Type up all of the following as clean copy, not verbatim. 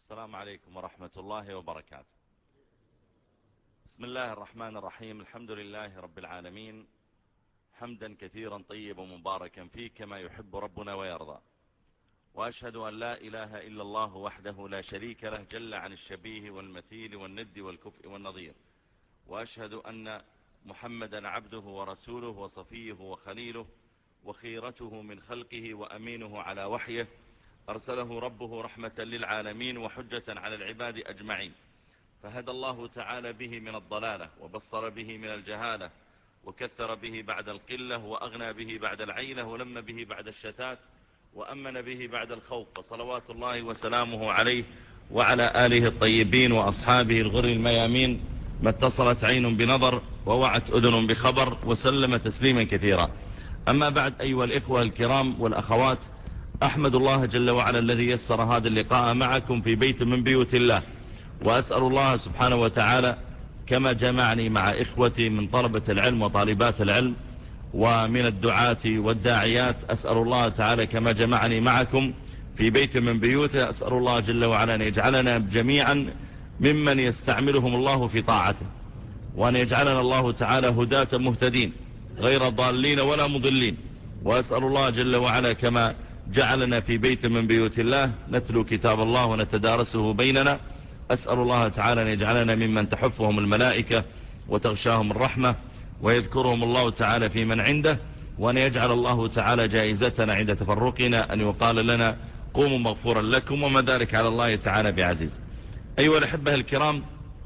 السلام عليكم ورحمة الله وبركاته. بسم الله الرحمن الرحيم. الحمد لله رب العالمين، حمدا كثيرا طيبا مباركا فيه كما يحب ربنا ويرضى. وأشهد أن لا إله إلا الله وحده لا شريك له جل عن الشبيه والمثيل والند والكفء والنظير. وأشهد أن محمدا عبده ورسوله وصفيه وخليله وخيرته من خلقه وأمينه على وحيه، أرسله ربه رحمة للعالمين وحجة على العباد أجمعين. فهدى الله تعالى به من الضلالة، وبصر به من الجهالة، وكثر به بعد القلة، وأغنى به بعد العيلة، ولم به بعد الشتات، وأمن به بعد الخوف. فصلوات الله وسلامه عليه وعلى آله الطيبين وأصحابه الغر الميامين، ما اتصلت عين بنظر ووعت أذن بخبر، وسلم تسليما كثيرا. أما بعد، أيها الإخوة الكرام والأخوات، أحمد الله جل وعلا الذي يسر هذا اللقاء معكم في بيت من بيوت الله، وأسأل الله سبحانه وتعالى كما جمعني مع إخوتي من طلبة العلم وطالبات العلم ومن الدعاة والداعيات، أسأل الله تعالى كما جمعني معكم في بيت من بيوته، أسأل الله جل وعلا أن يجعلنا جميعا ممن يستعملهم الله في طاعته، وأن يجعلنا الله تعالى هداة مهتدين غير ضالين ولا مضلين. وأسأل الله جل وعلا كما جعلنا في بيت من بيوت الله نتلو كتاب الله ونتدارسه بيننا، أسأل الله تعالى أن يجعلنا ممن تحفهم الملائكة وتغشاهم الرحمة ويذكرهم الله تعالى في من عنده، وأن يجعل الله تعالى جائزتنا عند تفرقنا أن يقال لنا قوموا مغفورا لكم، وما ذلك على الله تعالى بعزيز. أيها الأحبة الكرام،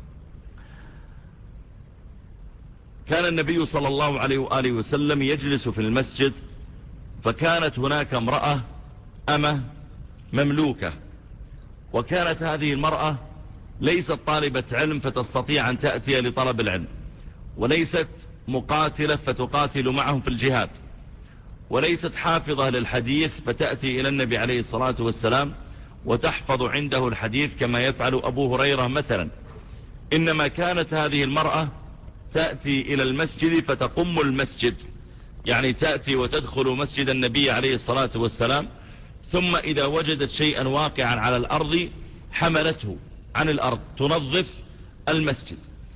كان النبي صلى الله عليه وآله وسلم يجلس في المسجد، فكانت هناك امرأة أمة مملوكة، وكانت هذه المرأة ليست طالبة علم فتستطيع أن تأتي لطلب العلم، وليست مقاتلة فتقاتل معهم في الجهاد، وليست حافظة للحديث فتأتي إلى النبي عليه الصلاة والسلام وتحفظ عنده الحديث كما يفعل أبو هريرة مثلا. إنما كانت هذه المرأة تأتي إلى المسجد فتقم المسجد، يعني تأتي وتدخل مسجد النبي عليه الصلاة والسلام، ثم إذا وجدت شيئا واقعا على الأرض حملته عن الأرض تنظف المسجد.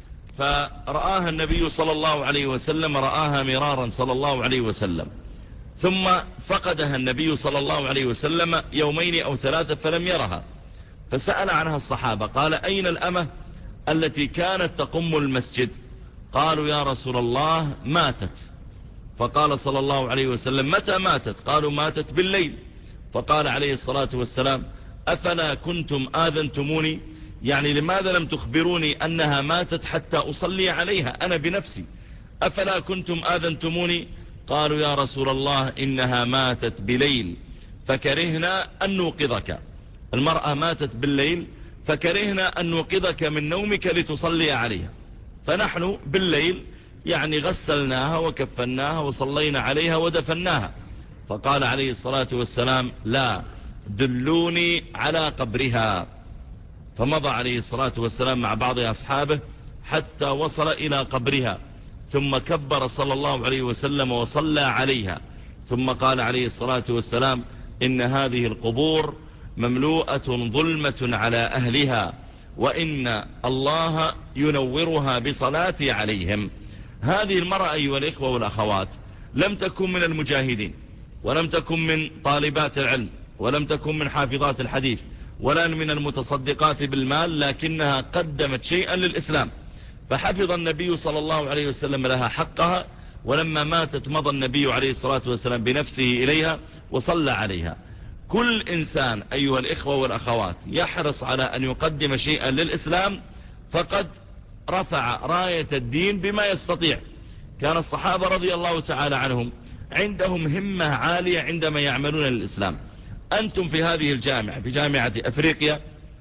فرآها النبي صلى الله عليه وسلم، رآها مرارا صلى الله عليه وسلم، ثم فقدها النبي صلى الله عليه وسلم يومين أو ثلاثة فلم يرها، فسأل عنها الصحابة، قال: أين الأمة التي كانت تقم المسجد؟ قالوا: يا رسول الله ماتت. فقال صلى الله عليه وسلم: متى ماتت؟ قالوا: ماتت بالليل. فقال عليه الصلاة والسلام: أفلا كنتم آذنتموني؟ يعني لماذا لم تخبروني أنها ماتت حتى أصلي عليها أنا بنفسي؟ أفلا كنتم آذنتموني؟ قالوا: يا رسول الله إنها ماتت بليل فكرهنا أن نوقظك. المرأة ماتت بالليل فكرهنا أن نوقظك من نومك لتصلي عليها، فنحن بالليل يعني غسلناها وكفناها وصلينا عليها ودفناها. فقال عليه الصلاة والسلام: لا، دلوني على قبرها. فمضى عليه الصلاة والسلام مع بعض أصحابه حتى وصل إلى قبرها، ثم كبر صلى الله عليه وسلم وصلى عليها، ثم قال عليه الصلاة والسلام: إن هذه القبور مملوءة ظلمة على أهلها، وإن الله ينورها بصلاتي عليهم. هذه المرأة أيها الإخوة والأخوات لم تكن من المجاهدين، ولم تكن من طالبات العلم، ولم تكن من حافظات الحديث، ولا من المتصدقات بالمال، لكنها قدمت شيئا للإسلام، فحفظ النبي صلى الله عليه وسلم لها حقها، ولما ماتت مضى النبي عليه الصلاة والسلام بنفسه إليها وصلى عليها. كل إنسان أيها الإخوة والأخوات يحرص على أن يقدم شيئا للإسلام فقد رفع راية الدين بما يستطيع. كان الصحابة رضي الله تعالى عنهم عندهم همة عالية عندما يعملون للإسلام. أنتم في هذه الجامعة، في جامعة أفريقيا،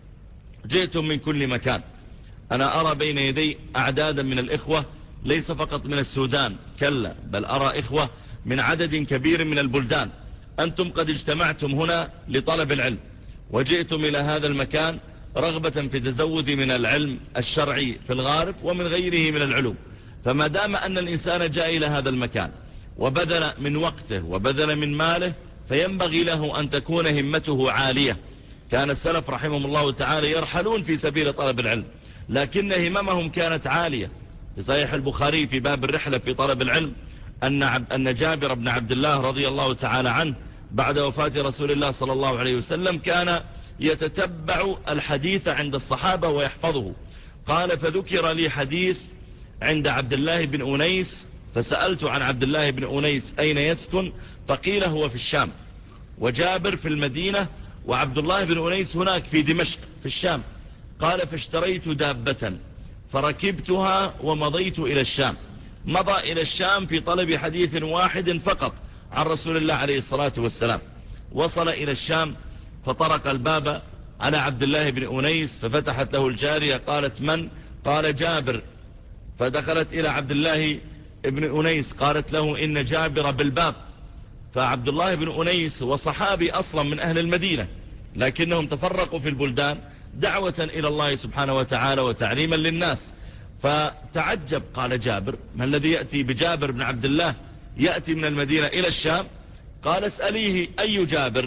جئتم من كل مكان. أنا أرى بين يدي أعدادا من الإخوة ليس فقط من السودان، كلا، بل أرى إخوة من عدد كبير من البلدان. أنتم قد اجتمعتم هنا لطلب العلم، وجئتم إلى هذا المكان رغبة في تزود من العلم الشرعي في الغالب ومن غيره من العلوم. فما دام أن الإنسان جاء إلى هذا المكان وبذل من وقته وبذل من ماله، فينبغي له أن تكون همته عالية. كان السلف رحمهم الله تعالى يرحلون في سبيل طلب العلم، لكن هممهم كانت عالية. في صحيح البخاري في باب الرحلة في طلب العلم أن جابر بن عبد الله رضي الله تعالى عنه بعد وفاة رسول الله صلى الله عليه وسلم كان يتتبع الحديث عند الصحابة ويحفظه. قال: فذكر لي حديث عند عبد الله بن أنيس، فسألت عن عبد الله بن أنيس أين يسكن، فقيل هو في الشام، وجابر في المدينة، وعبد الله بن أنيس هناك في دمشق في الشام. قال: فاشتريت دابة فركبتها ومضيت إلى الشام. مضى إلى الشام في طلب حديث واحد فقط عن رسول الله عليه الصلاة والسلام. وصل إلى الشام فطرق الباب على عبد الله بن أنيس، ففتحت له الجارية، قالت: من؟ قال: جابر. فدخلت إلى عبد الله بن أنيس، قالت له: إن جابر بالباب. فعبد الله بن أنيس وصحابي أصلا من أهل المدينة، لكنهم تفرقوا في البلدان دعوة إلى الله سبحانه وتعالى وتعليما للناس. فتعجب، قال: جابر؟ ما الذي يأتي بجابر بن عبد الله يأتي من المدينة إلى الشام؟ قال: اسأليه أي جابر،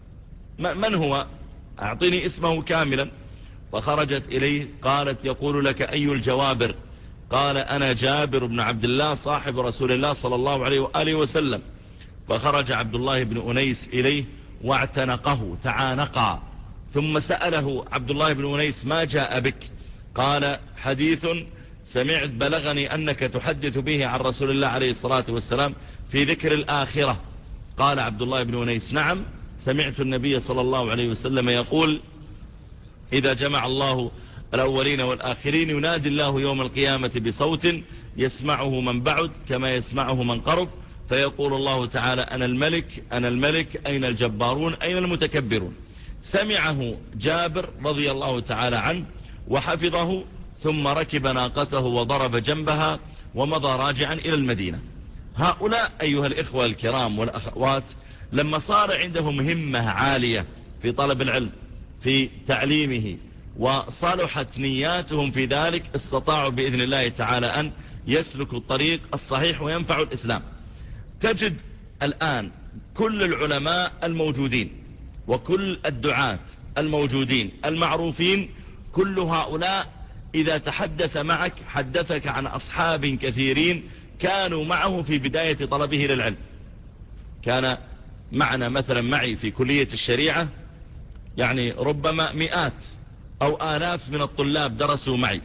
من هو، أعطيني اسمه كاملا. فخرجت إليه قالت: يقول لك أي الجوابر؟ قال: أنا جابر بن عبد الله صاحب رسول الله صلى الله عليه وآله وسلم. فخرج عبد الله بن أنيس إليه واعتنقه، تعانقا، ثم سأله عبد الله بن أنيس: ما جاء بك؟ قال: حديث سمعت بلغني أنك تحدث به عن رسول الله عليه الصلاة والسلام في ذكر الآخرة. قال عبد الله بن أنيس: نعم، سمعت النبي صلى الله عليه وسلم يقول: إذا جمع الله الأولين والآخرين ينادي الله يوم القيامة بصوت يسمعه من بعد كما يسمعه من قرب، فيقول الله تعالى: أنا الملك أنا الملك، أين الجبارون أين المتكبرون. سمعه جابر رضي الله تعالى عنه وحفظه، ثم ركب ناقته وضرب جنبها ومضى راجعا إلى المدينة. هؤلاء أيها الإخوة الكرام والأخوات لما صار عندهم همة عالية في طلب العلم في تعليمه وصلحت نياتهم في ذلك، استطاعوا بإذن الله تعالى أن يسلكوا الطريق الصحيح وينفع الإسلام. تجد الآن كل العلماء الموجودين وكل الدعاة الموجودين المعروفين، كل هؤلاء إذا تحدث معك حدثك عن أصحاب كثيرين كانوا معه في بداية طلبه للعلم. كان معنا مثلا معي في كلية الشريعة يعني ربما مئات أو آلاف من الطلاب درسوا معي،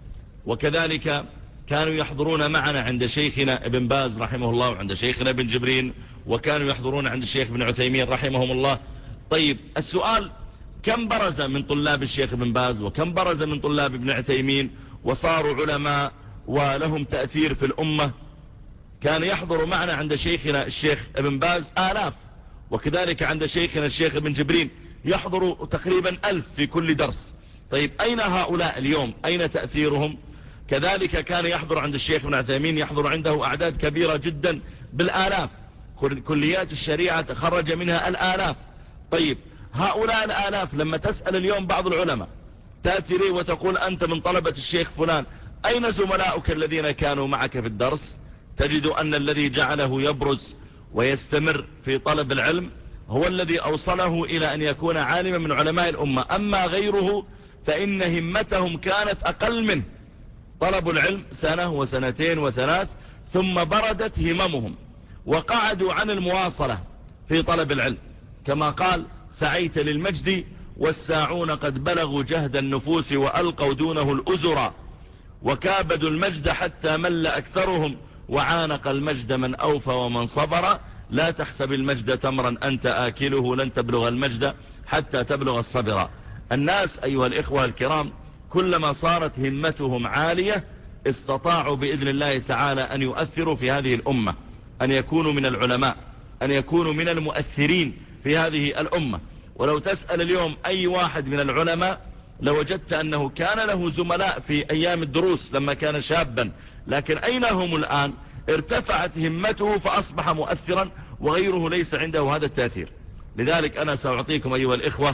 وكذلك كانوا يحضرون معنا عند شيخنا ابن باز رحمه الله وعند شيخنا ابن جبرين، وكانوا يحضرون عند الشيخ ابن عثيمين رحمهم الله. طيب السؤال: كم برز من طلاب الشيخ ابن باز وكم برز من طلاب ابن عثيمين وصاروا علماء ولهم تأثير في الأمة؟ كان يحضر معنا عند شيخنا الشيخ ابن باز آلاف، وكذلك عند شيخنا الشيخ ابن جبرين يحضر تقريبا 1000 في كل درس. طيب أين هؤلاء اليوم؟ أين تأثيرهم؟ كذلك كان يحضر عند الشيخ ابن عثيمين، يحضر عنده أعداد كبيرة جدا بالآلاف، كليات الشريعة تخرج منها الآلاف. طيب هؤلاء الآلاف لما تسأل اليوم بعض العلماء تأتي لي وتقول: أنت من طلبة الشيخ فلان، أين زملاؤك الذين كانوا معك في الدرس؟ تجد أن الذي جعله يبرز ويستمر في طلب العلم هو الذي أوصله إلى أن يكون عالما من علماء الأمة. أما غيره فإن همتهم كانت أقل منه، طلبوا العلم سنة وسنتين وثلاث ثم بردت هممهم وقعدوا عن المواصلة في طلب العلم. كما قال: سعيت للمجد والساعون قد بلغوا جهد النفوس وألقوا دونه الأزرا، وكابدوا المجد حتى مل أكثرهم، وعانق المجد من أوفى ومن صبر، لا تحسب المجد تمرا أنت آكله، لن تبلغ المجد حتى تبلغ الصبر. الناس أيها الإخوة الكرام كلما صارت همتهم عالية استطاعوا بإذن الله تعالى أن يؤثروا في هذه الأمة، أن يكونوا من العلماء، أن يكونوا من المؤثرين في هذه الأمة. ولو تسأل اليوم أي واحد من العلماء لوجدت أنه كان له زملاء في أيام الدروس لما كان شابا، لكن أين هم الآن؟ ارتفعت همته فأصبح مؤثرا وغيره ليس عنده هذا التأثير. لذلك أنا سأعطيكم أيها الإخوة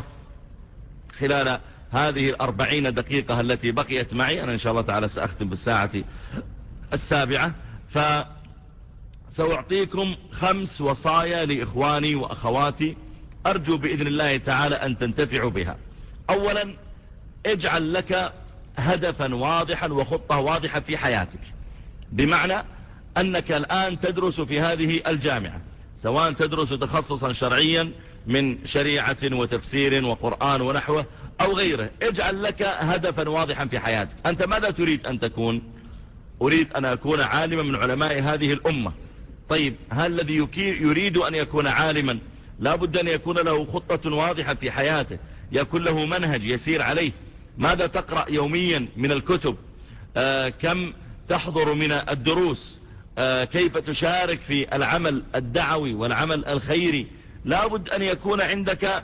خلال هذه 40 دقيقة التي بقيت معي، أنا إن شاء الله تعالى سأختم بالساعة 7، فسأعطيكم 5 وصايا لإخواني وأخواتي أرجو بإذن الله تعالى أن تنتفعوا بها. أولا، اجعل لك هدفا واضحا وخطة واضحة في حياتك، بمعنى أنك الآن تدرس في هذه الجامعة، سواء تدرس تخصصا شرعيا من شريعة وتفسير وقرآن ونحوه أو غيره. اجعل لك هدفا واضحا في حياتك. أنت ماذا تريد أن تكون؟ أريد أن أكون عالما من علماء هذه الأمة. طيب، هل الذي يريد أن يكون عالما لا بد أن يكون له خطة واضحة في حياته، يكون له منهج يسير عليه؟ ماذا تقرأ يوميا من الكتب؟ كم تحضر من الدروس؟ كيف تشارك في العمل الدعوي والعمل الخيري؟ لا بد أن يكون عندك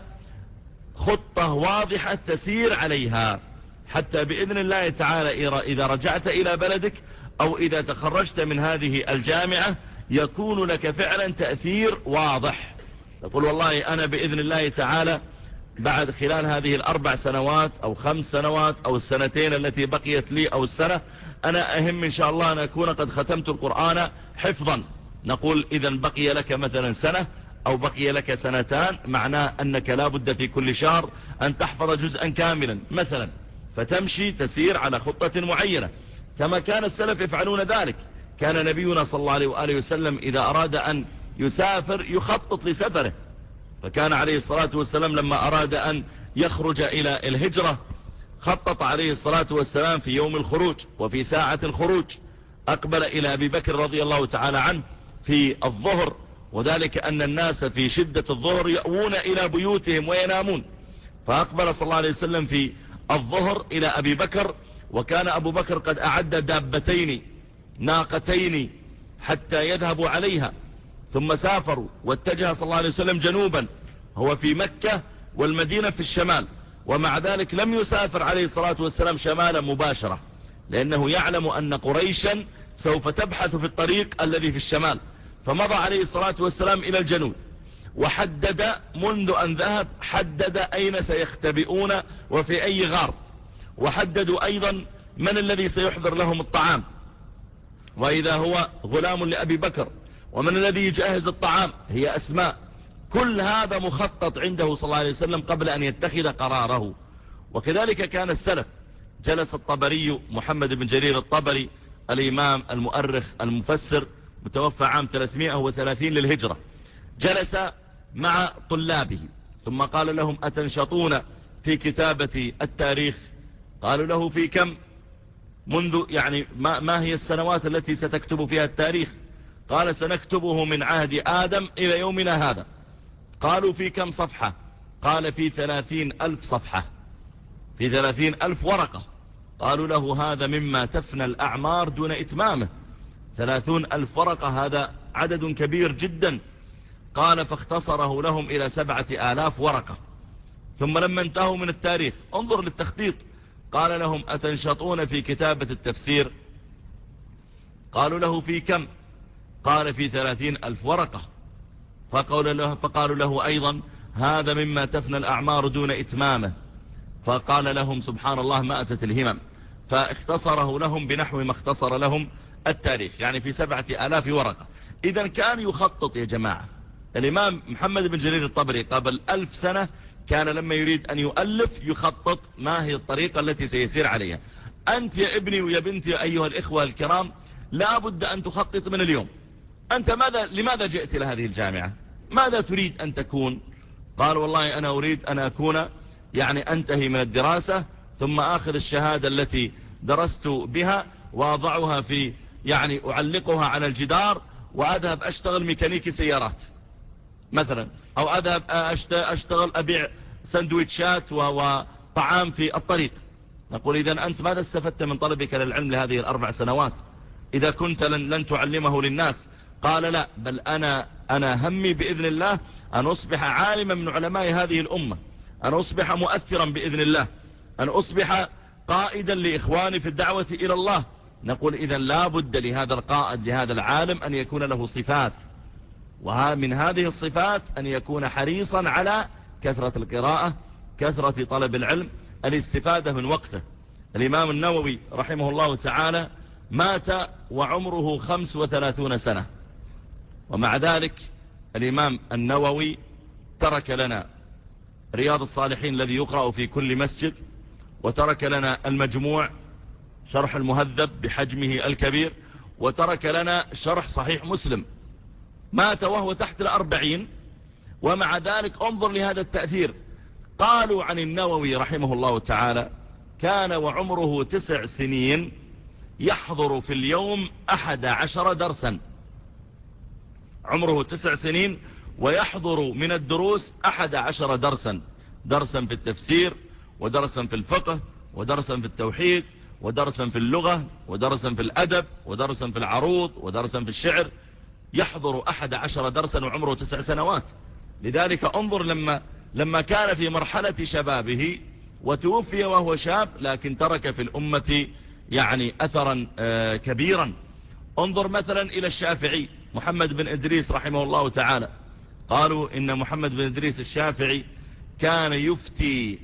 خطة واضحة تسير عليها، حتى بإذن الله تعالى إذا رجعت إلى بلدك أو إذا تخرجت من هذه الجامعة يكون لك فعلا تأثير واضح. تقول والله أنا بإذن الله تعالى بعد خلال هذه 4 سنوات أو 5 سنوات أو السنتين التي بقيت لي أو السنة، أنا أهم إن شاء الله أن أكون قد ختمت القرآن حفظا. نقول إذن بقي لك مثلا سنة أو بقي لك سنتان، معناه أنك لا بد في كل شهر أن تحفظ جزءا كاملا مثلا، فتمشي تسير على خطة معينة كما كان السلف يفعلون ذلك. كان نبينا صلى الله عليه وآله وسلم إذا أراد أن يسافر يخطط لسفره، فكان عليه الصلاة والسلام لما أراد أن يخرج إلى الهجرة خطط عليه الصلاة والسلام في يوم الخروج وفي ساعة الخروج. أقبل إلى أبي بكر رضي الله تعالى عنه في الظهر، وذلك أن الناس في شدة الظهر يأوون إلى بيوتهم وينامون، فأقبل صلى الله عليه وسلم في الظهر إلى أبي بكر، وكان أبو بكر قد أعد دابتين ناقتين حتى يذهبوا عليها، ثم سافروا واتجه صلى الله عليه وسلم جنوبا، هو في مكة والمدينة في الشمال، ومع ذلك لم يسافر عليه الصلاة والسلام شمالا مباشرة، لأنه يعلم أن قريشا سوف تبحث في الطريق الذي في الشمال، فمضى عليه الصلاة والسلام إلى الجنوب، وحدد منذ أن ذهب حدد أين سيختبئون وفي أي غار، وحددوا أيضا من الذي سيحضر لهم الطعام، وإذا هو غلام لأبي بكر، ومن الذي يجهز الطعام هي أسماء. كل هذا مخطط عنده صلى الله عليه وسلم قبل أن يتخذ قراره. وكذلك كان السلف. جلس الطبري محمد بن جرير الطبري الإمام المؤرخ المفسر متوفى عام 330 للهجرة، جلس مع طلابه ثم قال لهم أتنشطون في كتابة التاريخ؟ قالوا له في كم؟ منذ يعني ما هي السنوات التي ستكتب فيها التاريخ؟ قال سنكتبه من عهد آدم إلى يومنا هذا. قالوا في كم صفحة؟ قال في 30,000 صفحة، في 30,000 ورقة. قالوا له هذا مما تفنى الأعمار دون إتمامه، 30,000 ورقة هذا عدد كبير جدا. قال فاختصره لهم إلى 7,000 ورقة. ثم لما انتهوا من التاريخ انظر للتخطيط، قال لهم أتنشطون في كتابة التفسير؟ قالوا له في كم؟ قال في 30,000 ورقة. فقالوا له أيضا هذا مما تفنى الأعمار دون إتمامه. فقال لهم سبحان الله ما أتت الهمم، فاختصره لهم بنحو ما اختصر لهم التاريخ، يعني في 7,000 ورقة. إذا كان يخطط يا جماعة. الإمام محمد بن جرير الطبري قبل 1000 سنة كان لما يريد أن يؤلف يخطط ما هي الطريقة التي سيسير عليها. أنت يا ابني ويا بنتي أيها الإخوة الكرام لا بد أن تخطط من اليوم. أنت لماذا جئت إلى هذه الجامعة؟ ماذا تريد أن تكون؟ قال والله أنا أريد أن أكون يعني أنتهي من الدراسة ثم آخذ الشهادة التي درست بها وأضعها في يعني أعلقها على الجدار وأذهب أشتغل ميكانيكي سيارات مثلا، أو أذهب أشتغل أبيع سندويتشات وطعام في الطريق. نقول إذن أنت ماذا استفدت من طلبك للعلم لهذه 4 سنوات إذا كنت لن تعلمه للناس؟ قال لا، بل أنا همي بإذن الله أن أصبح عالما من علماء هذه الأمة، أن أصبح مؤثرا بإذن الله، أن أصبح قائدا لإخواني في الدعوة إلى الله. نقول إذن لا بد لهذا القائد لهذا العالم أن يكون له صفات، ومن هذه الصفات أن يكون حريصا على كثرة القراءة، كثرة طلب العلم، الاستفادة من وقته. الإمام النووي رحمه الله تعالى مات وعمره 35 سنة، ومع ذلك الإمام النووي ترك لنا رياض الصالحين الذي يقرأ في كل مسجد، وترك لنا المجموع شرح المهذب بحجمه الكبير، وترك لنا شرح صحيح مسلم. مات وهو تحت 40، ومع ذلك انظر لهذا التأثير. قالوا عن النووي رحمه الله تعالى: كان وعمره 9 سنين يحضر في اليوم 11 درسا. عمره 9 سنين ويحضر من الدروس 11 درسا، درسا في التفسير، ودرسا في الفقه، ودرسا في التوحيد، ودرسا في اللغة، ودرسا في الأدب، ودرسا في العروض، ودرسا في الشعر. يحضر 11 درسا وعمره 9 سنوات. لذلك انظر لما كان في مرحلة شبابه وتوفي وهو شاب، لكن ترك في الأمة يعني أثرا كبيرا. انظر مثلا إلى الشافعي محمد بن إدريس رحمه الله تعالى. قالوا إن محمد بن إدريس الشافعي كان يفتي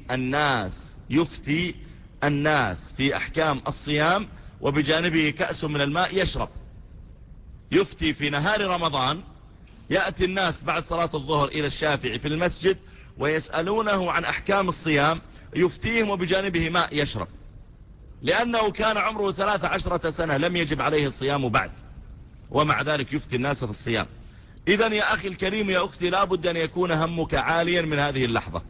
الناس في أحكام الصيام، وبجانبه كأس من الماء يشرب. يفتي في نهار رمضان، يأتي الناس بعد صلاة الظهر إلى الشافعي في المسجد ويسألونه عن أحكام الصيام، يفتيهم وبجانبه ماء يشرب، لأنه كان عمره 13 سنة لم يجب عليه الصيام بعد، ومع ذلك يفتي الناس في الصيام. إذن يا أخي الكريم، يا أختي، لابد أن يكون همك عاليا من هذه اللحظة.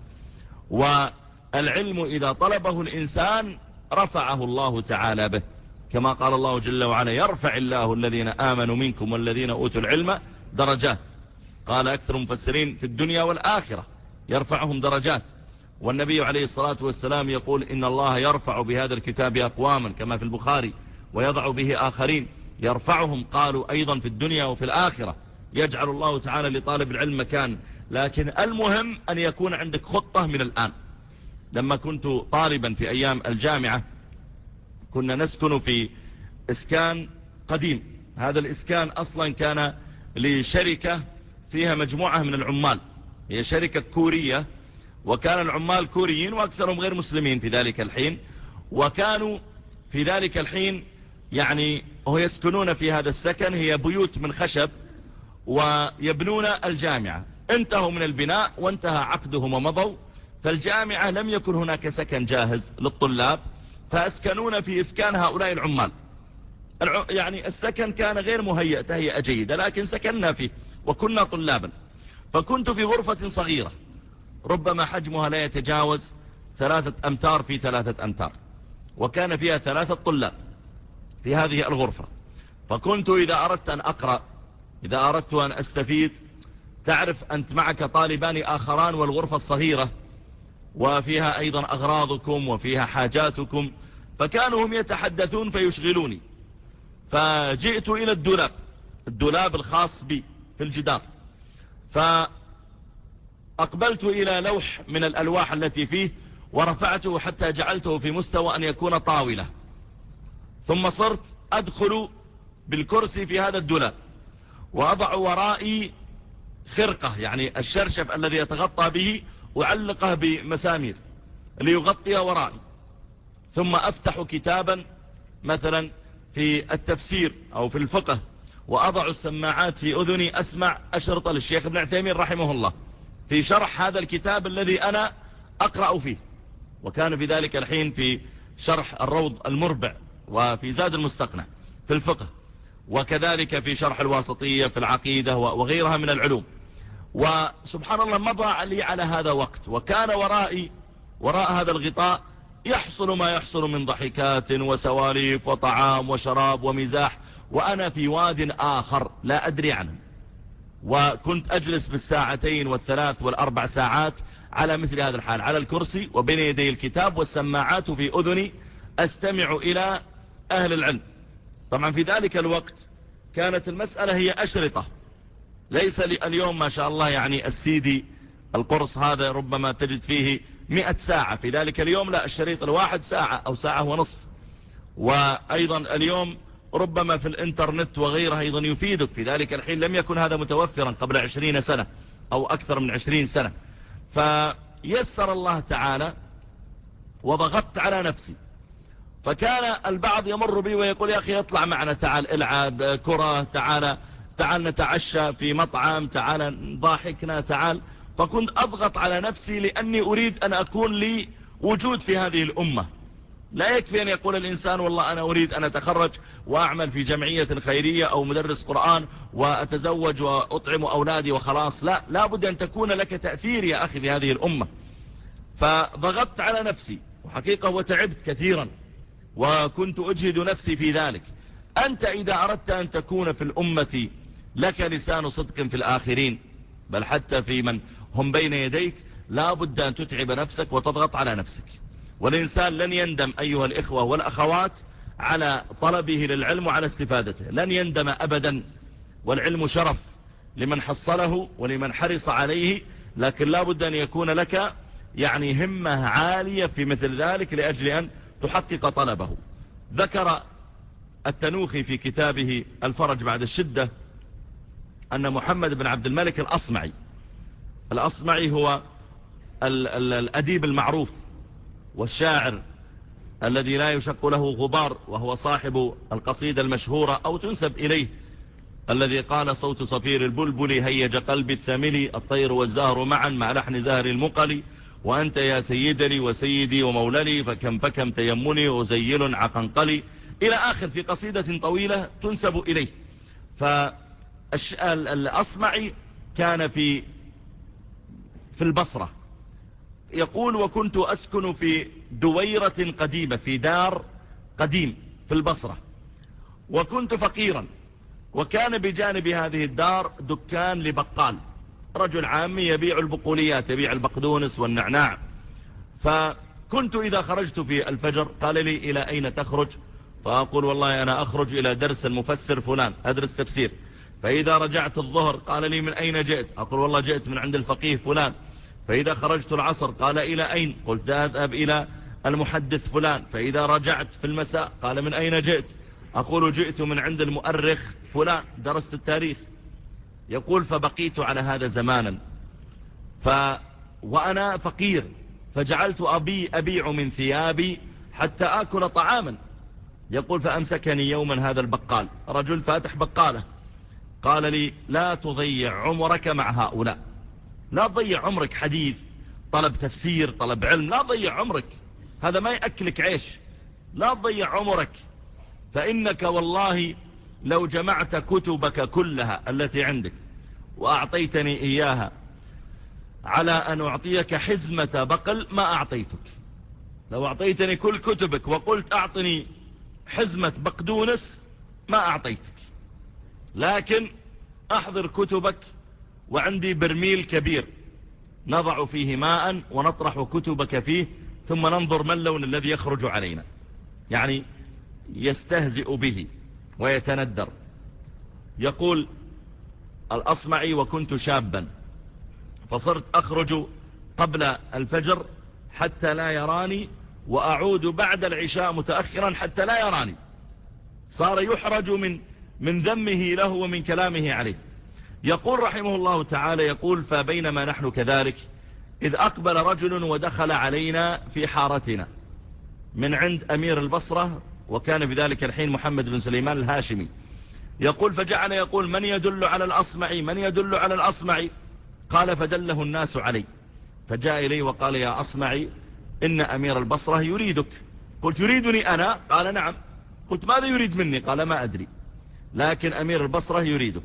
والعلم إذا طلبه الإنسان رفعه الله تعالى به، كما قال الله جل وعلا: يرفع الله الذين آمنوا منكم والذين أوتوا العلم درجات. قال أكثر المفسرين في الدنيا والآخرة، يرفعهم درجات. والنبي عليه الصلاة والسلام يقول: إن الله يرفع بهذا الكتاب أقواما، كما في البخاري، ويضع به آخرين. يرفعهم، قالوا أيضا في الدنيا وفي الآخرة. يجعل الله تعالى لطالب العلم مكان. لكن المهم أن يكون عندك خطة من الآن. لما كنت طالبا في أيام الجامعة كنا نسكن في إسكان قديم. هذا الإسكان أصلا كان لشركة فيها مجموعة من العمال، هي شركة كورية، وكان العمال كوريين وأكثرهم غير مسلمين في ذلك الحين. وكانوا في ذلك الحين يعني هو يسكنون في هذا السكن، هي بيوت من خشب، ويبنون الجامعة. انتهوا من البناء وانتهى عقدهم ومضوا، فالجامعة لم يكن هناك سكن جاهز للطلاب، فأسكنون في إسكان هؤلاء العمال. يعني السكن كان غير مهيأ تهيئة جيدة، لكن سكننا فيه وكنا طلابا. فكنت في غرفة صغيرة ربما حجمها لا يتجاوز 3 أمتار في 3 أمتار، وكان فيها 3 طلاب في هذه الغرفة. فكنت إذا أردت أن أقرأ، إذا أردت أن أستفيد، تعرف أنت معك طالبان آخران والغرفة الصغيرة وفيها أيضا أغراضكم وفيها حاجاتكم، فكانوا هم يتحدثون فيشغلوني. فجئت إلى الدولاب الخاص بي في الجدار، فأقبلت إلى لوح من الألواح التي فيه ورفعته حتى جعلته في مستوى أن يكون طاولة، ثم صرت أدخل بالكرسي في هذا الدولاب وأضع ورائي خرقة، يعني الشرشف الذي يتغطى به أعلقه بمسامير ليغطي ورائي، ثم أفتح كتابا مثلا في التفسير أو في الفقه، وأضع السماعات في أذني أسمع أشرطة للشيخ ابن عثيمين رحمه الله في شرح هذا الكتاب الذي أنا أقرأ فيه. وكان في ذلك الحين في شرح الروض المربع، وفي زاد المستقنع في الفقه، وكذلك في شرح الواسطية في العقيدة وغيرها من العلوم. وسبحان الله مضى لي على هذا وقت، وكان وراء هذا الغطاء يحصل ما يحصل من ضحكات وسواليف وطعام وشراب ومزاح، وأنا في واد آخر لا أدري عنه. وكنت أجلس بالساعتين والثلاث والأربع ساعات على مثل هذا الحال، على الكرسي وبين يدي الكتاب والسماعات في أذني أستمع إلى أهل العلم. طبعا في ذلك الوقت كانت المسألة هي أشرطة، ليس اليوم ما شاء الله يعني السيدي القرص هذا ربما تجد فيه 100 ساعة. في ذلك اليوم لا، الشريط الواحد ساعة أو ساعة ونصف. وأيضا اليوم ربما في الانترنت وغيرها أيضا يفيدك. في ذلك الحين لم يكن هذا متوفرا قبل 20 سنة أو أكثر من 20 سنة. فيسر الله تعالى وضغطت على نفسي، فكان البعض يمر بي ويقول: يا أخي اطلع معنا، تعال العب كرة، تعال نتعشى في مطعم، تعال ضاحكنا، تعال. فكنت أضغط على نفسي لأني أريد أن أكون لي وجود في هذه الأمة. لا يكفي أن يقول الإنسان والله أنا أريد أن أتخرج وأعمل في جمعية خيرية أو مدرس قرآن وأتزوج وأطعم أولادي وخلاص. لا بد أن تكون لك تأثير يا أخي في هذه الأمة. فضغطت على نفسي وحقيقة وتعبت كثيرا وكنت أجهد نفسي في ذلك. أنت إذا أردت أن تكون في الأمة لك لسان صدق في الآخرين بل حتى في من هم بين يديك لا بد أن تتعب نفسك وتضغط على نفسك. والإنسان لن يندم أيها الإخوة والأخوات على طلبه للعلم وعلى استفادته، لن يندم أبدا. والعلم شرف لمن حصله ولمن حرص عليه، لكن لا بد أن يكون لك يعني همة عالية في مثل ذلك لأجل أن تحقق طلبه. ذكر التنوخي في كتابه الفرج بعد الشدة أن محمد بن عبد الملك الأصمعي هو الأديب المعروف والشاعر الذي لا يشق له غبار، وهو صاحب القصيدة المشهورة أو تنسب إليه الذي قال: صوت صفير البلبل هيج قلبي الثملي، الطير والزهر معا مع لحن زهر المقلي، وأنت يا سيدلي وسيدي وموللي، فكم تيمني وزيل عقنقلي، إلى آخر في قصيدة طويلة تنسب إليه. فالأصمعي كان في البصرة، يقول: وكنت أسكن في دويرة قديمة، في دار قديم في البصرة، وكنت فقيرا، وكان بجانب هذه الدار دكان لبقال، رجل عامي يبيع البقوليات، يبيع البقدونس والنعناع. فكنت إذا خرجت في الفجر قال لي: إلى أين تخرج؟ فأقول: والله أنا أخرج إلى درس المفسر فلان، أدرس تفسير. فإذا رجعت الظهر قال لي: من أين جئت؟ أقول: والله جئت من عند الفقيه فلان. فإذا خرجت العصر قال: إلى أين؟ قلت: أذهب إلى المحدث فلان. فإذا رجعت في المساء قال: من أين جئت؟ أقول: جئت من عند المؤرخ فلان، درست التاريخ. يقول: فبقيت على هذا زمانا، وأنا فقير، فجعلت أبيع من ثيابي حتى آكل طعاما. يقول: فأمسكني يوما هذا البقال، رجل فاتح بقالة، قال لي: لا تضيع عمرك مع هؤلاء، لا تضيع عمرك حديث، طلب تفسير، طلب علم، لا تضيع عمرك، هذا ما يأكلك عيش، لا تضيع عمرك، فإنك والله لو جمعت كتبك كلها التي عندك وأعطيتني إياها على أن أعطيك حزمة بقل ما أعطيتك. لو أعطيتني كل كتبك وقلت أعطني حزمة بقدونس ما أعطيتك، لكن أحضر كتبك وعندي برميل كبير نضع فيه ماء ونطرح كتبك فيه ثم ننظر ما اللون الذي يخرج علينا. يعني يستهزئ به ويتندر. يقول الأصمعي: وكنت شابا فصرت أخرج قبل الفجر حتى لا يراني، وأعود بعد العشاء متأخرا حتى لا يراني. صار يحرج من ذمه له ومن كلامه عليه. يقول رحمه الله تعالى: يقول: فبينما نحن كذلك إذ أقبل رجل ودخل علينا في حارتنا من عند أمير البصرة، وكان بذلك الحين محمد بن سليمان الهاشمي. يقول: فجعل يقول: من يدل على الأصمعي؟ من يدل على الأصمعي؟ قال: فدله الناس علي، فجاء إلي وقال: يا أصمعي، إن أمير البصرة يريدك. قلت: يريدني أنا؟ قال: نعم. قلت: ماذا يريد مني؟ قال: ما أدري، لكن أمير البصرة يريدك،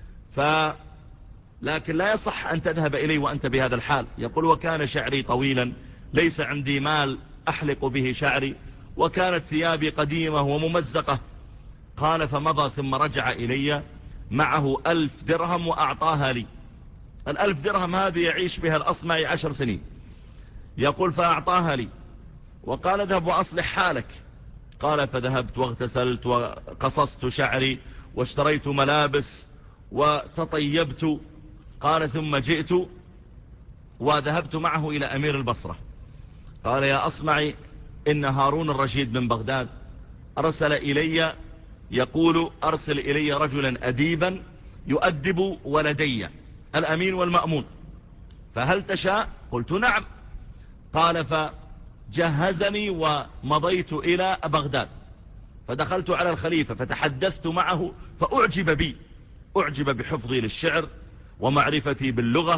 لكن لا يصح أن تذهب إلي وأنت بهذا الحال. يقول: وكان شعري طويلا، ليس عندي مال أحلق به شعري، وكانت ثيابي قديمة وممزقة. قال: فمضى ثم رجع إلي معه 1000 درهم وأعطاها لي. 1000 درهم هذه يعيش بها الأصمعي 10 سنين. يقول: فأعطاها لي وقال: اذهب وأصلح حالك. قال: فذهبت واغتسلت وقصصت شعري واشتريت ملابس وتطيبت. قال: ثم جئت وذهبت معه إلى أمير البصرة. قال: يا أصمعي، إن هارون الرشيد من بغداد أرسل إلي، يقول: أرسل إلي رجلا أديبا يؤدب ولدي الأمين والمأمون، فهل تشاء؟ قلت: نعم. قال: فجهزني ومضيت إلى بغداد، فدخلت على الخليفة فتحدثت معه فأعجب بي، أعجب بحفظي للشعر ومعرفتي باللغة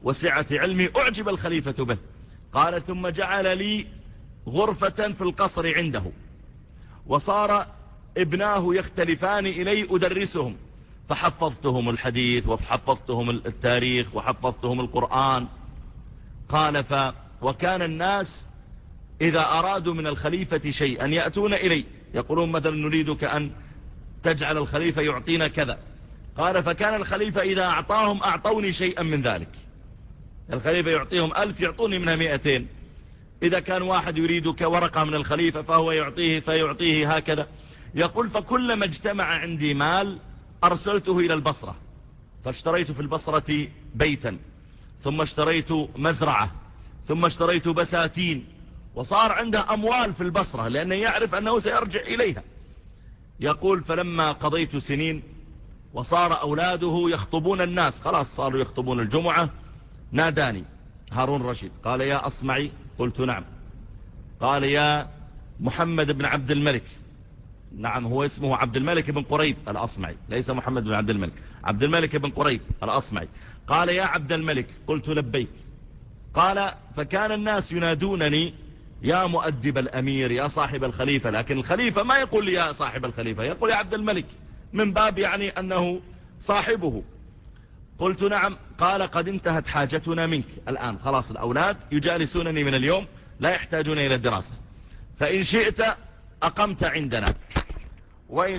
وسعة علمي أعجب الخليفة به. قال ثم جعل لي غرفة في القصر عنده، وصار ابناه يختلفان إلي أدرسهم، فحفظتهم الحديث وحفظتهم التاريخ وحفظتهم القرآن. قال وكان الناس إذا أرادوا من الخليفة شيئا يأتون إلي يقولون مثلا نريدك أن تجعل الخليفة يعطينا كذا. قال فكان الخليفة إذا أعطاهم أعطوني شيئا من ذلك. الخليفة يعطيهم 1000 يعطوني منها 200. إذا كان واحد يريدك ورقة من الخليفة فهو فيعطيه هكذا. يقول فكلما اجتمع عندي مال أرسلته إلى البصرة، فاشتريت في البصرة بيتا، ثم اشتريت مزرعة، ثم اشتريت بساتين، وصار عنده أموال في البصرة لأنه يعرف أنه سيرجع إليها. يقول فلما قضيت سنين وصار أولاده يخطبون الناس، خلاص صاروا يخطبون الجمعة، ناداني هارون رشيد قال يا أصمعي، قلت نعم. قال يا محمد بن عبد الملك، نعم هو اسمه عبد الملك بن قريب الأصمعي، ليس محمد بن عبد الملك، عبد الملك بن قريب الأصمعي. قال يا عبد الملك، قلت لبيك. قال فكان الناس ينادونني يا مؤدب الأمير يا صاحب الخليفة، لكن الخليفة ما يقول لي يا صاحب الخليفة، يقول يا عبد الملك، من باب يعني أنه صاحبه. قلت نعم. قال قد انتهت حاجتنا منك الآن، خلاص الأولاد يجالسونني من اليوم، لا يحتاجون إلى الدراسة، فإن شئت أقمت عندنا، وإن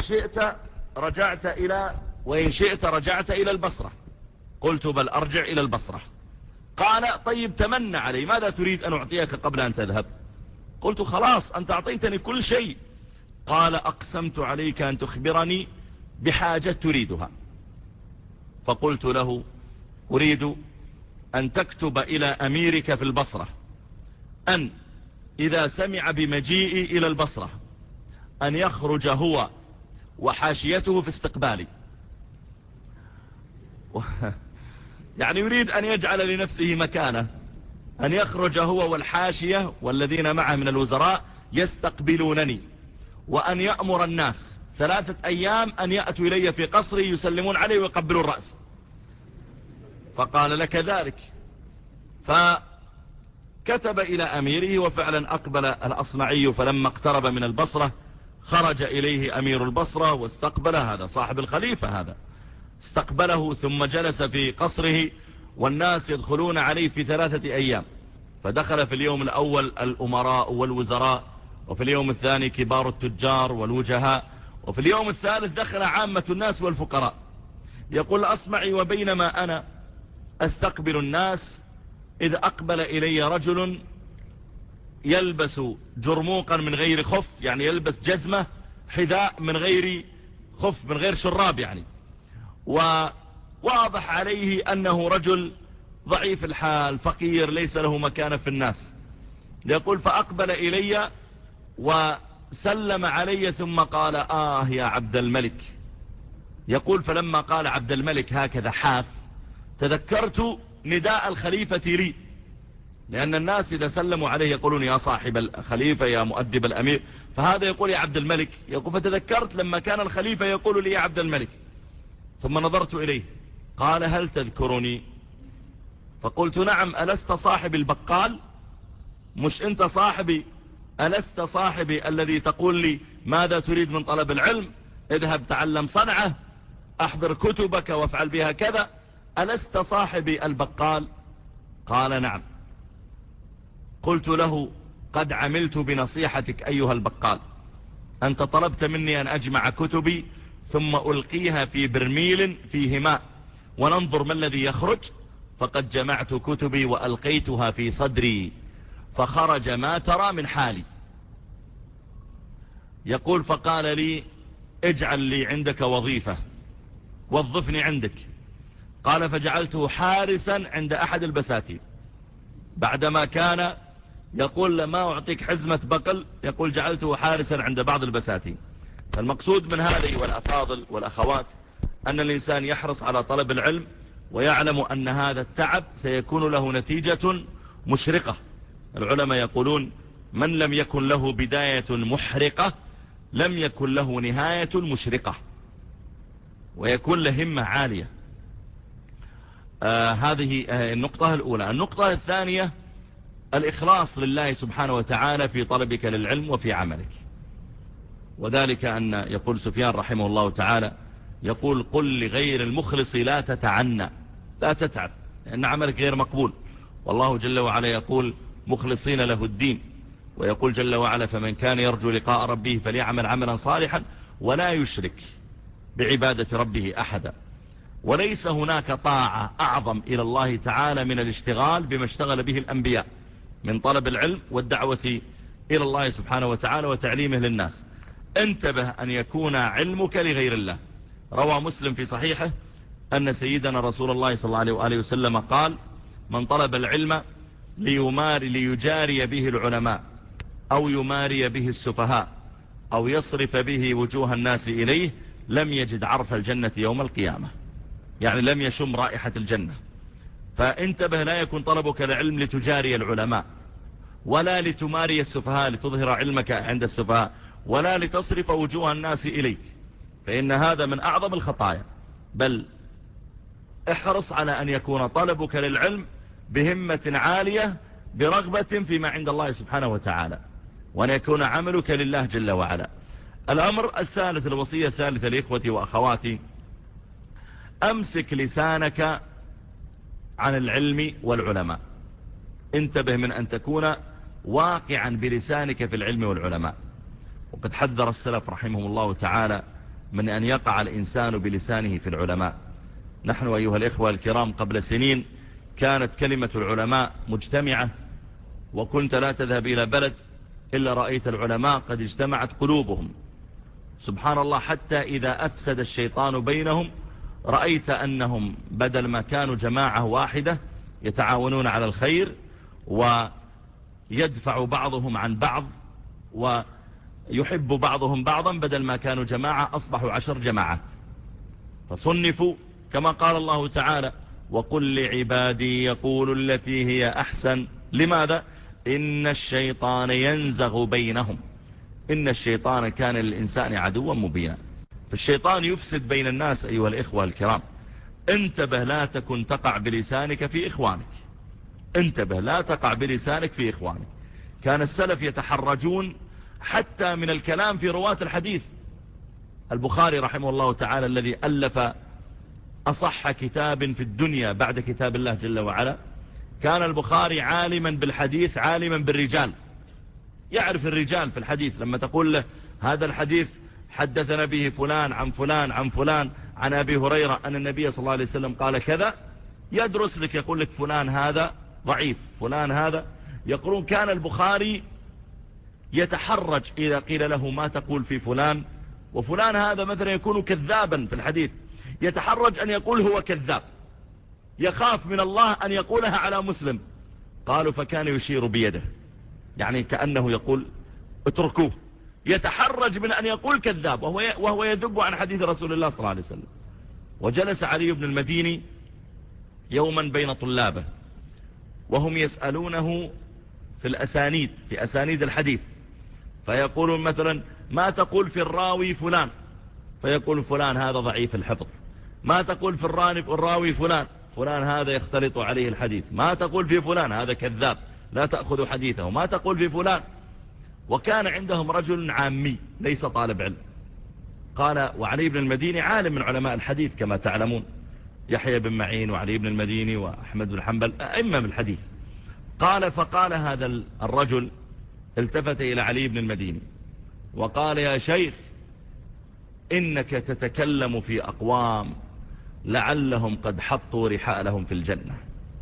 شئت رجعت إلى البصرة. قلت بل أرجع إلى البصرة. قال طيب تمنى علي، ماذا تريد أن أعطيك قبل أن تذهب؟ قلت خلاص أنت أعطيتني كل شيء. قال أقسمت عليك أن تخبرني بحاجة تريدها. فقلت له أريد أن تكتب إلى أميرك في البصرة أن إذا سمع بمجيئي إلى البصرة أن يخرج هو وحاشيته في استقبالي. يعني يريد أن يجعل لنفسه مكانه، أن يخرج هو والحاشية والذين معه من الوزراء يستقبلونني، وأن يأمر الناس 3 أيام أن يأتوا إلي في قصري يسلمون علي ويقبلوا الرأس. فقال لك ذلك، فكتب إلى أميره، وفعلا أقبل الأصمعي، فلما اقترب من البصرة خرج إليه أمير البصرة واستقبل، هذا صاحب الخليفة هذا، استقبله ثم جلس في قصره، والناس يدخلون عليه في 3 أيام. فدخل في اليوم الأول الأمراء والوزراء، وفي اليوم الثاني كبار التجار والوجهاء، وفي اليوم الثالث دخل عامة الناس والفقراء. يقول أصمعي وبينما أنا أستقبل الناس إذ أقبل إلي رجل يلبس جرموقا من غير خف، يعني يلبس جزمة حذاء من غير خف، من غير شراب يعني، وواضح عليه أنه رجل ضعيف الحال فقير ليس له مكان في الناس. يقول فأقبل إلي وسلم علي ثم قال يا عبد الملك. يقول فلما قال عبد الملك هكذا حاف، تذكرت نداء الخليفة لي، لأن الناس إذا سلموا عليه يقولون يا صاحب الخليفة يا مؤدب الأمير، فهذا يقول يا عبد الملك. يقول فتذكرت لما كان الخليفة يقول لي يا عبد الملك، ثم نظرت إليه. قال هل تذكرني؟ فقلت نعم. ألست صاحب البقال؟ مش أنت صاحبي؟ ألست صاحبي الذي تقول لي ماذا تريد من طلب العلم؟ اذهب تعلم صنعة، أحضر كتبك وافعل بها كذا. ألست صاحبي البقال؟ قال نعم. قلت له قد عملت بنصيحتك أيها البقال، أنت طلبت مني أن أجمع كتبي ثم ألقيها في برميل فيه ماء وننظر ما الذي يخرج، فقد جمعت كتبي وألقيتها في صدري فخرج ما ترى من حالي. يقول فقال لي اجعل لي عندك وظيفة، وظفني عندك. قال فجعلته حارسا عند أحد البساتين، بعدما كان يقول لما أعطيك حزمة بقل، يقول جعلته حارسا عند بعض البساتين. فالمقصود من هذه والأفاضل والأخوات أن الإنسان يحرص على طلب العلم، ويعلم أن هذا التعب سيكون له نتيجة مشرقة. العلماء يقولون من لم يكن له بداية محرقة لم يكن له نهاية مشرقة، ويكون له همة عالية. هذه النقطة الأولى. النقطة الثانية الإخلاص لله سبحانه وتعالى في طلبك للعلم وفي عملك. وذلك أن يقول سفيان رحمه الله تعالى، يقول قل لغير المخلص لا تتعنى، لا تتعب، لأن عملك غير مقبول. والله جل وعلا يقول مخلصين له الدين، ويقول جل وعلا فمن كان يرجو لقاء ربه فليعمل عملا صالحا ولا يشرك بعبادة ربه أحدا. وليس هناك طاعة أعظم إلى الله تعالى من الاشتغال بما اشتغل به الأنبياء من طلب العلم والدعوة إلى الله سبحانه وتعالى وتعليمه للناس. انتبه أن يكون علمك لغير الله. روى مسلم في صحيحه أن سيدنا رسول الله صلى الله عليه وآله وسلم قال من طلب العلم ليجاري به العلماء أو يماري به السفهاء أو يصرف به وجوه الناس إليه لم يجد عرف الجنة يوم القيامة، يعني لم يشم رائحة الجنة. فانتبه، لا يكون طلبك العلم لتجاري العلماء، ولا لتماري السفهاء لتظهر علمك عند السفهاء، ولا لتصرف وجوه الناس إليك، فإن هذا من أعظم الخطايا. بل احرص على أن يكون طلبك للعلم بهمة عالية برغبة فيما عند الله سبحانه وتعالى، وأن يكون عملك لله جل وعلا. الأمر الثالث، الوصية الثالثة لإخوتي وأخواتي، أمسك لسانك عن العلم والعلماء. انتبه من أن تكون واقعا بلسانك في العلم والعلماء. وقد حذر السلف رحمهم الله تعالى من أن يقع الإنسان بلسانه في العلماء. نحن أيها الإخوة الكرام قبل سنين كانت كلمة العلماء مجتمعة، وكنت لا تذهب إلى بلد إلا رأيت العلماء قد اجتمعت قلوبهم. سبحان الله، حتى إذا أفسد الشيطان بينهم رأيت أنهم بدل ما كانوا جماعة واحدة يتعاونون على الخير ويدفع بعضهم عن بعض ويحب بعضهم بعضا، بدل ما كانوا جماعة أصبحوا 10 جماعات. فصنفوا كما قال الله تعالى وقل لعبادي يقولوا التي هي أحسن. لماذا؟ إن الشيطان ينزغ بينهم. إن الشيطان كان للإنسان عدوا مبينا. فالشيطان يفسد بين الناس أيها الإخوة الكرام. انتبه، لا تكن تقع بلسانك في إخوانك. انتبه، لا تقع بلسانك في إخوانك. كان السلف يتحرجون حتى من الكلام في رواة الحديث. البخاري رحمه الله تعالى الذي ألف أصح كتاب في الدنيا بعد كتاب الله جل وعلا، كان البخاري عالما بالحديث، عالما بالرجال، يعرف الرجال في الحديث. لما تقول له هذا الحديث حدثنا به فلان عن فلان عن فلان عن أبي هريرة أن النبي صلى الله عليه وسلم قال كذا، يدرس لك، يقول لك فلان هذا ضعيف، فلان هذا. يقولون كان البخاري يتحرج إذا قيل له ما تقول في فلان، وفلان هذا مثلا يكون كذابا في الحديث، يتحرج أن يقول هو كذاب، يخاف من الله أن يقولها على مسلم. قالوا فكان يشير بيده، يعني كأنه يقول اتركوه، يتحرج من أن يقول كذاب وهو يذب عن حديث رسول الله صلى الله عليه وسلم. وجلس علي بن المديني يوما بين طلابه وهم يسألونه في الأسانيد، في أسانيد الحديث، فيقولون مثلا ما تقول في الراوي فلان، فيقول فلان هذا ضعيف الحفظ. ما تقول في الراوي فلان، فلان هذا يختلط عليه الحديث. ما تقول في فلان هذا كذاب لا تأخذ حديثه. ما تقول في فلان. وكان عندهم رجل عامي ليس طالب علم. قال وعلي بن المديني عالم من علماء الحديث كما تعلمون، يحيى بن معين وعلي بن المديني وأحمد بن حنبل أئمة من الحديث. قال فقال هذا الرجل، التفت إلى علي بن المديني وقال يا شيخ إنك تتكلم في أقوام لعلهم قد حطوا رحالهم في الجنة.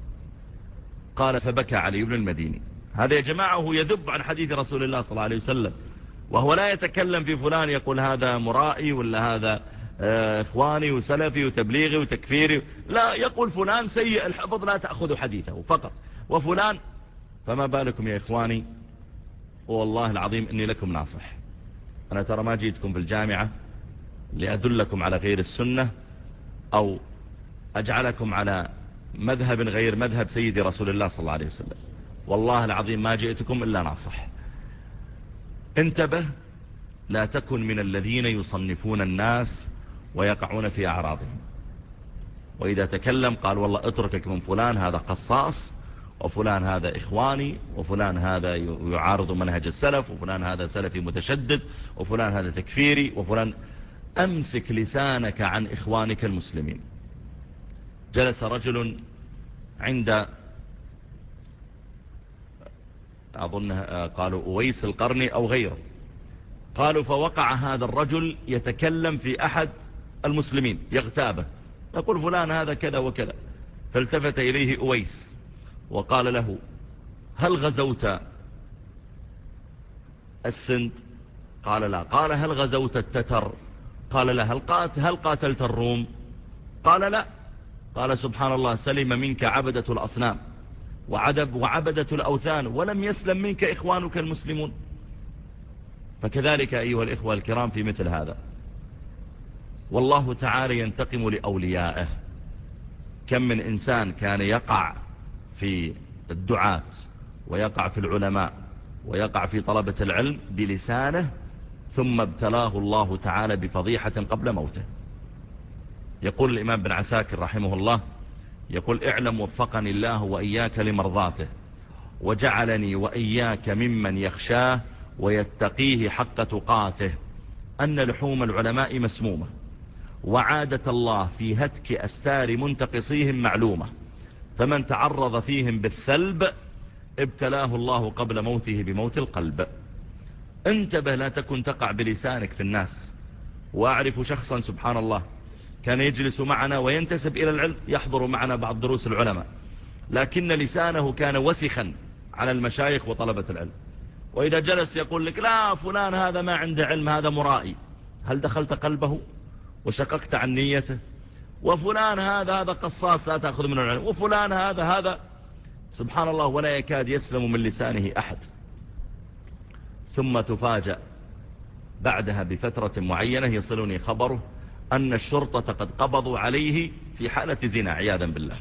قال فبكى علي بن المديني. هذا يا جماعة هو يذب عن حديث رسول الله صلى الله عليه وسلم، وهو لا يتكلم في فلان يقول هذا مرائي ولا هذا إخواني وسلفي وتبليغي وتكفيري، لا، يقول فلان سيء الحفظ لا تأخذ حديثه فقط، وفلان. فما بالكم يا إخواني، والله العظيم إني لكم ناصح. أنا ترى ما جيتكم في الجامعة لأدلكم على غير السنة أو أجعلكم على مذهب غير مذهب سيدي رسول الله صلى الله عليه وسلم. والله العظيم ما جئتكم إلا ناصح. انتبه، لا تكن من الذين يصنفون الناس ويقعون في أعراضهم. وإذا تكلم قال والله اتركك من فلان هذا قصاص، وفلان هذا إخواني، وفلان هذا يعارض منهج السلف، وفلان هذا سلفي متشدد، وفلان هذا تكفيري، وفلان. أمسك لسانك عن إخوانك المسلمين. جلس رجل عند أظن قالوا أويس القرني أو غيره، قالوا فوقع هذا الرجل يتكلم في أحد المسلمين يغتابه، يقول فلان هذا كذا وكذا. فالتفت إليه أويس وقال له هل غزوت السند؟ قال لا. قال هل غزوت التتر؟ قال لا. هل قاتلت الروم؟ قال لا. قال سبحان الله، سلم منك عبدة الأصنام وعبدة الأوثان، ولم يسلم منك إخوانك المسلمون. فكذلك أيها الإخوة الكرام في مثل هذا، والله تعالى ينتقم لأوليائه. كم من إنسان كان يقع في الدعاة ويقع في العلماء ويقع في طلبة العلم بلسانه، ثم ابتلاه الله تعالى بفضيحة قبل موته. يقول الإمام بن عساكر رحمه الله، يقول اعلم وفقني الله وإياك لمرضاته، وجعلني وإياك ممن يخشاه ويتقيه حق تقاته، أن لحوم العلماء مسمومة، وعادة الله في هتك أستار منتقصيهم معلومة، فمن تعرض فيهم بالثلب ابتلاه الله قبل موته بموت القلب. انتبه لا تكن تقع بلسانك في الناس. وأعرف شخصا سبحان الله كان يجلس معنا وينتسب إلى العلم، يحضر معنا بعض دروس العلماء، لكن لسانه كان وسخا على المشايخ وطلبة العلم. وإذا جلس يقول لك لا فلان هذا ما عنده علم، هذا مرائي. هل دخلت قلبه وشققت عن نيته؟ وفلان هذا قصاص لا تأخذ منه العلم، وفلان هذا سبحان الله، ولا يكاد يسلم من لسانه أحد. ثم تفاجأ بعدها بفترة معينة يصلني خبره أن الشرطة قد قبضوا عليه في حالة زنا عياذا بالله.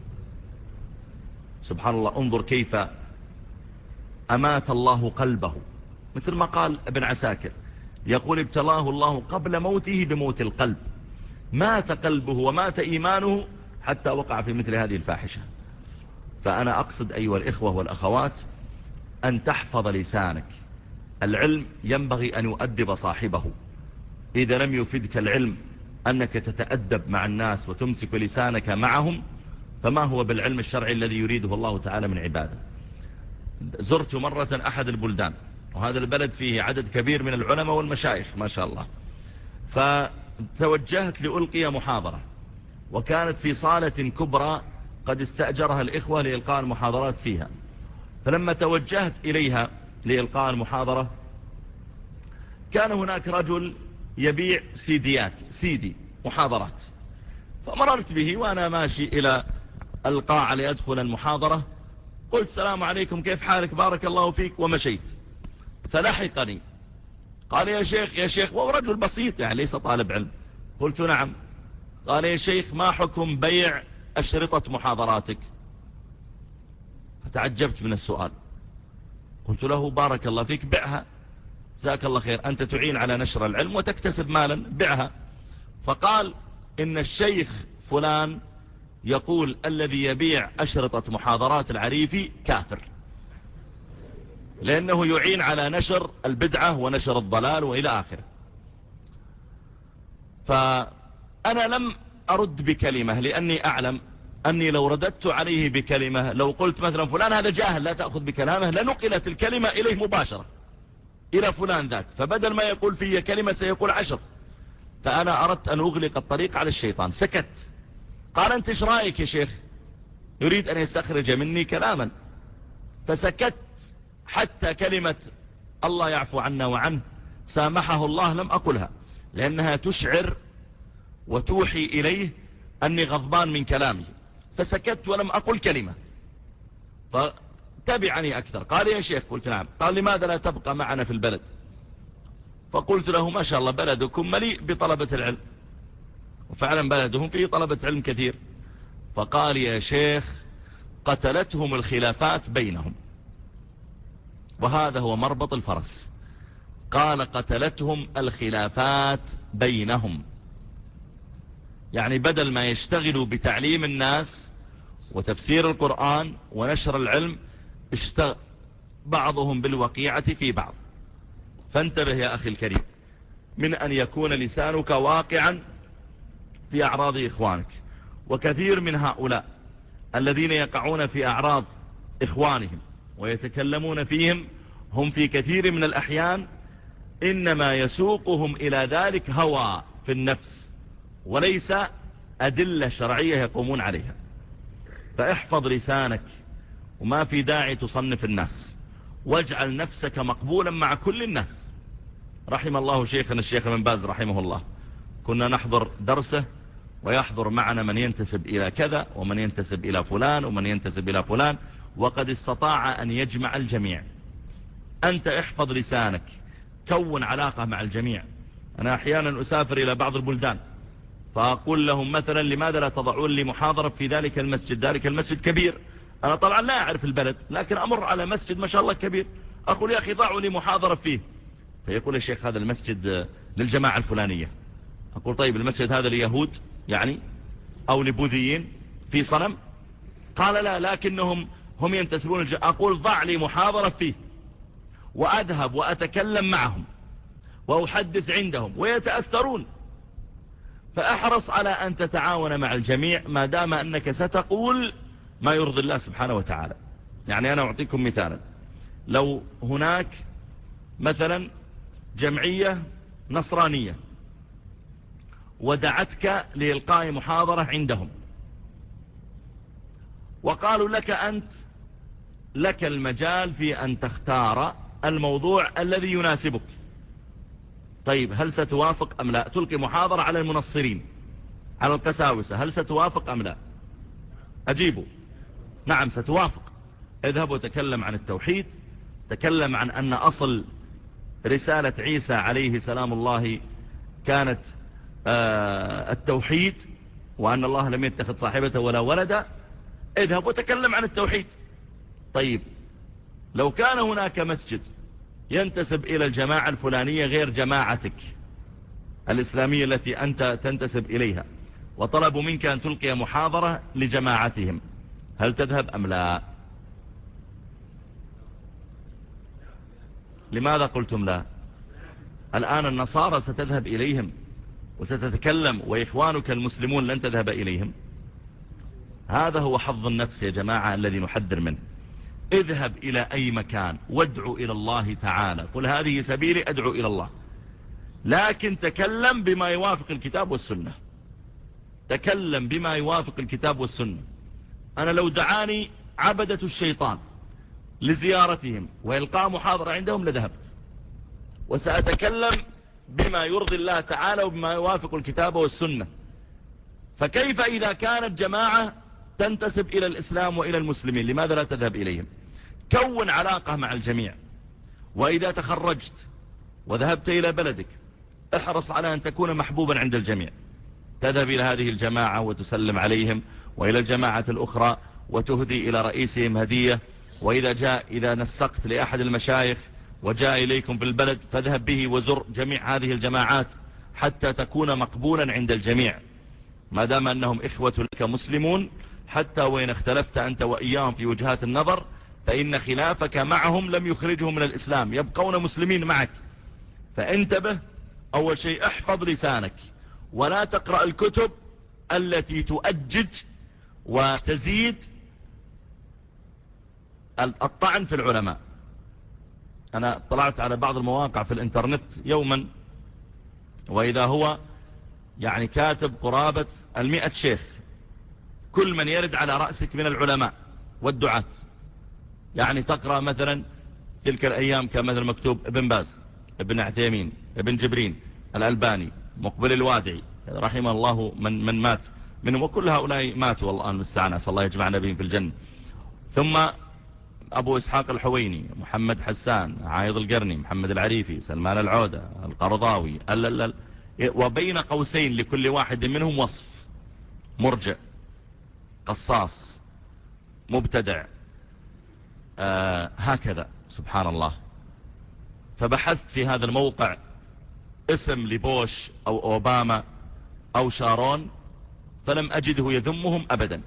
سبحان الله، انظر كيف أمات الله قلبه. مثل ما قال ابن عساكر، يقول ابتلاه الله قبل موته بموت القلب، مات قلبه ومات إيمانه حتى وقع في مثل هذه الفاحشة. فأنا أقصد أيها الإخوة والأخوات أن تحفظ لسانك. العلم ينبغي أن يؤدب صاحبه. إذا لم يفدك العلم أنك تتأدب مع الناس وتمسك لسانك معهم، فما هو بالعلم الشرعي الذي يريده الله تعالى من عباده. زرت مرة أحد البلدان، وهذا البلد فيه عدد كبير من العلماء والمشايخ ما شاء الله، فتوجهت لألقي محاضرة، وكانت في صالة كبرى قد استأجرها الإخوة لإلقاء المحاضرات فيها. فلما توجهت إليها لإلقاء المحاضرة، كان هناك رجل يبيع سيدي محاضرات، فمررت به وأنا ماشي إلى القاعة لأدخل المحاضرة، قلت السلام عليكم كيف حالك بارك الله فيك، ومشيت. فلحقني قال يا شيخ، وهو رجل بسيط يعني ليس طالب علم. قلت نعم. قال يا شيخ ما حكم بيع أشرطة محاضراتك؟ فتعجبت من السؤال، قلت له بارك الله فيك بعها، جزاك الله خير، أنت تعين على نشر العلم وتكتسب مالا، بعها. فقال إن الشيخ فلان يقول الذي يبيع أشرطة محاضرات العريفي كافر، لأنه يعين على نشر البدعة ونشر الضلال وإلى آخره. فأنا لم أرد بكلمة، لأني أعلم أني لو رددت عليه بكلمة، لو قلت مثلا فلان هذا جاهل لا تأخذ بكلامه، لنقلت الكلمة إليه مباشرة إلى فلان ذاك، فبدل ما يقول في كلمة سيقول 10. فأنا أردت أن أغلق الطريق على الشيطان، سكت. قال أنت ايش رأيك يا شيخ؟ يريد أن يستخرج مني كلاما، فسكت حتى كلمة الله يعفو عنا وعنه سامحه الله لم أقلها، لأنها تشعر وتوحي إليه أني غضبان من كلامي، فسكت ولم أقل كلمة. فتبعني أكثر، قال يا شيخ، قلت نعم. قال لماذا لا تبقى معنا في البلد؟ فقلت له ما شاء الله بلدكم مليء بطلبة العلم، وفعلا بلدهم فيه طلبة علم كثير. فقال يا شيخ قتلتهم الخلافات بينهم، وهذا هو مربط الفرس. قال قتلتهم الخلافات بينهم، يعني بدل ما يشتغلوا بتعليم الناس وتفسير القرآن ونشر العلم، بعضهم بالوقيعة في بعض. فانتبه يا أخي الكريم من أن يكون لسانك واقعا في أعراض إخوانك. وكثير من هؤلاء الذين يقعون في أعراض إخوانهم ويتكلمون فيهم، هم في كثير من الأحيان إنما يسوقهم إلى ذلك هوى في النفس، وليس أدلة شرعية يقومون عليها. فاحفظ لسانك، وما في داعي تصنف الناس، واجعل نفسك مقبولا مع كل الناس. رحم الله شيخنا الشيخ ابن باز رحمه الله، كنا نحضر درسه ويحضر معنا من ينتسب إلى كذا ومن ينتسب إلى فلان ومن ينتسب إلى فلان، وقد استطاع أن يجمع الجميع. أنت احفظ لسانك، كون علاقة مع الجميع. أنا أحيانا أسافر إلى بعض البلدان فأقول لهم مثلا لماذا لا تضعون لي محاضرة في ذلك المسجد؟ ذلك المسجد كبير، أنا طبعا لا أعرف البلد لكن أمر على مسجد ما شاء الله كبير، أقول يا أخي ضعوا لي محاضرة فيه. فيقول يا شيخ هذا المسجد للجماعة الفلانية. أقول طيب المسجد هذا ليهود يعني أو لبوذيين في صنم؟ قال لا، لكنهم هم ينتسبون أقول ضع لي محاضرة فيه وأذهب وأتكلم معهم وأحدث عندهم ويتأثرون. فأحرص على أن تتعاون مع الجميع ما دام أنك ستقول ما يرضي الله سبحانه وتعالى. يعني أنا أعطيكم مثالا، لو هناك مثلا جمعية نصرانية ودعتك لإلقاء محاضرة عندهم وقالوا لك أنت لك المجال في أن تختار الموضوع الذي يناسبك، طيب هل ستوافق أم لا؟ تلقي محاضرة على المنصرين، على القساوسة، هل ستوافق أم لا؟ أجيبوا نعم ستوافق. اذهب وتكلم عن التوحيد، تكلم عن أن أصل رسالة عيسى عليه سلام الله كانت التوحيد، وأن الله لم يتخذ صاحبة ولا ولدا. اذهب وتكلم عن التوحيد. طيب لو كان هناك مسجد ينتسب إلى الجماعة الفلانية غير جماعتك الإسلامية التي أنت تنتسب إليها، وطلبوا منك أن تلقي محاضرة لجماعتهم، هل تذهب أم لا؟ لماذا قلتم لا؟ الآن النصارى ستذهب إليهم وستتكلم، وإخوانك المسلمون لن تذهب إليهم. هذا هو حظ النفس يا جماعة الذي نحذر منه. اذهب إلى أي مكان وادعو إلى الله تعالى، قل هذه سبيلي أدعو إلى الله، لكن تكلم بما يوافق الكتاب والسنة. تكلم بما يوافق الكتاب والسنة. أنا لو دعاني عبدة الشيطان لزيارتهم وإلقاء محاضرة عندهم لذهبت، وسأتكلم بما يرضي الله تعالى وبما يوافق الكتاب والسنة. فكيف إذا كانت جماعة تنتسب إلى الإسلام وإلى المسلمين، لماذا لا تذهب إليهم؟ كون علاقة مع الجميع. وإذا تخرجت وذهبت إلى بلدك احرص على أن تكون محبوبا عند الجميع، تذهب إلى هذه الجماعة وتسلم عليهم، وإلى الجماعة الأخرى وتهدي إلى رئيسهم هدية. إذا نسقت لأحد المشايخ وجاء إليكم في البلد فاذهب به وزر جميع هذه الجماعات حتى تكون مقبولا عند الجميع، ما دام أنهم إخوة لك مسلمون. حتى وإن اختلفت أنت وإياهم في وجهات النظر فإن خلافك معهم لم يخرجهم من الإسلام، يبقون مسلمين معك. فانتبه، أول شيء احفظ لسانك، ولا تقرأ الكتب التي تؤجج وتزيد الطعن في العلماء. أنا طلعت على بعض المواقع في الانترنت يوما، وإذا هو يعني كاتب قرابة 100 شيخ، كل من يرد على رأسك من العلماء والدعاة. يعني تقرأ مثلا تلك الأيام كان مثلا مكتوب ابن باز، ابن عثيمين، ابن جبرين، الألباني، مقبل الوادعي رحمه الله من مات منهم، وكل هؤلاء ماتوا والله المستعان، أسأل الله يجمعنا بهم في الجنة. ثم أبو إسحاق الحويني، محمد حسان، عايض القرني، محمد العريفي، سلمان العودة، القرضاوي، وبين قوسين لكل واحد منهم وصف: مرجع، قصاص، مبتدع، هكذا سبحان الله. فبحثت في هذا الموقع اسم لبوش أو أوباما أو شارون، فلم أجده يذمهم أبدا،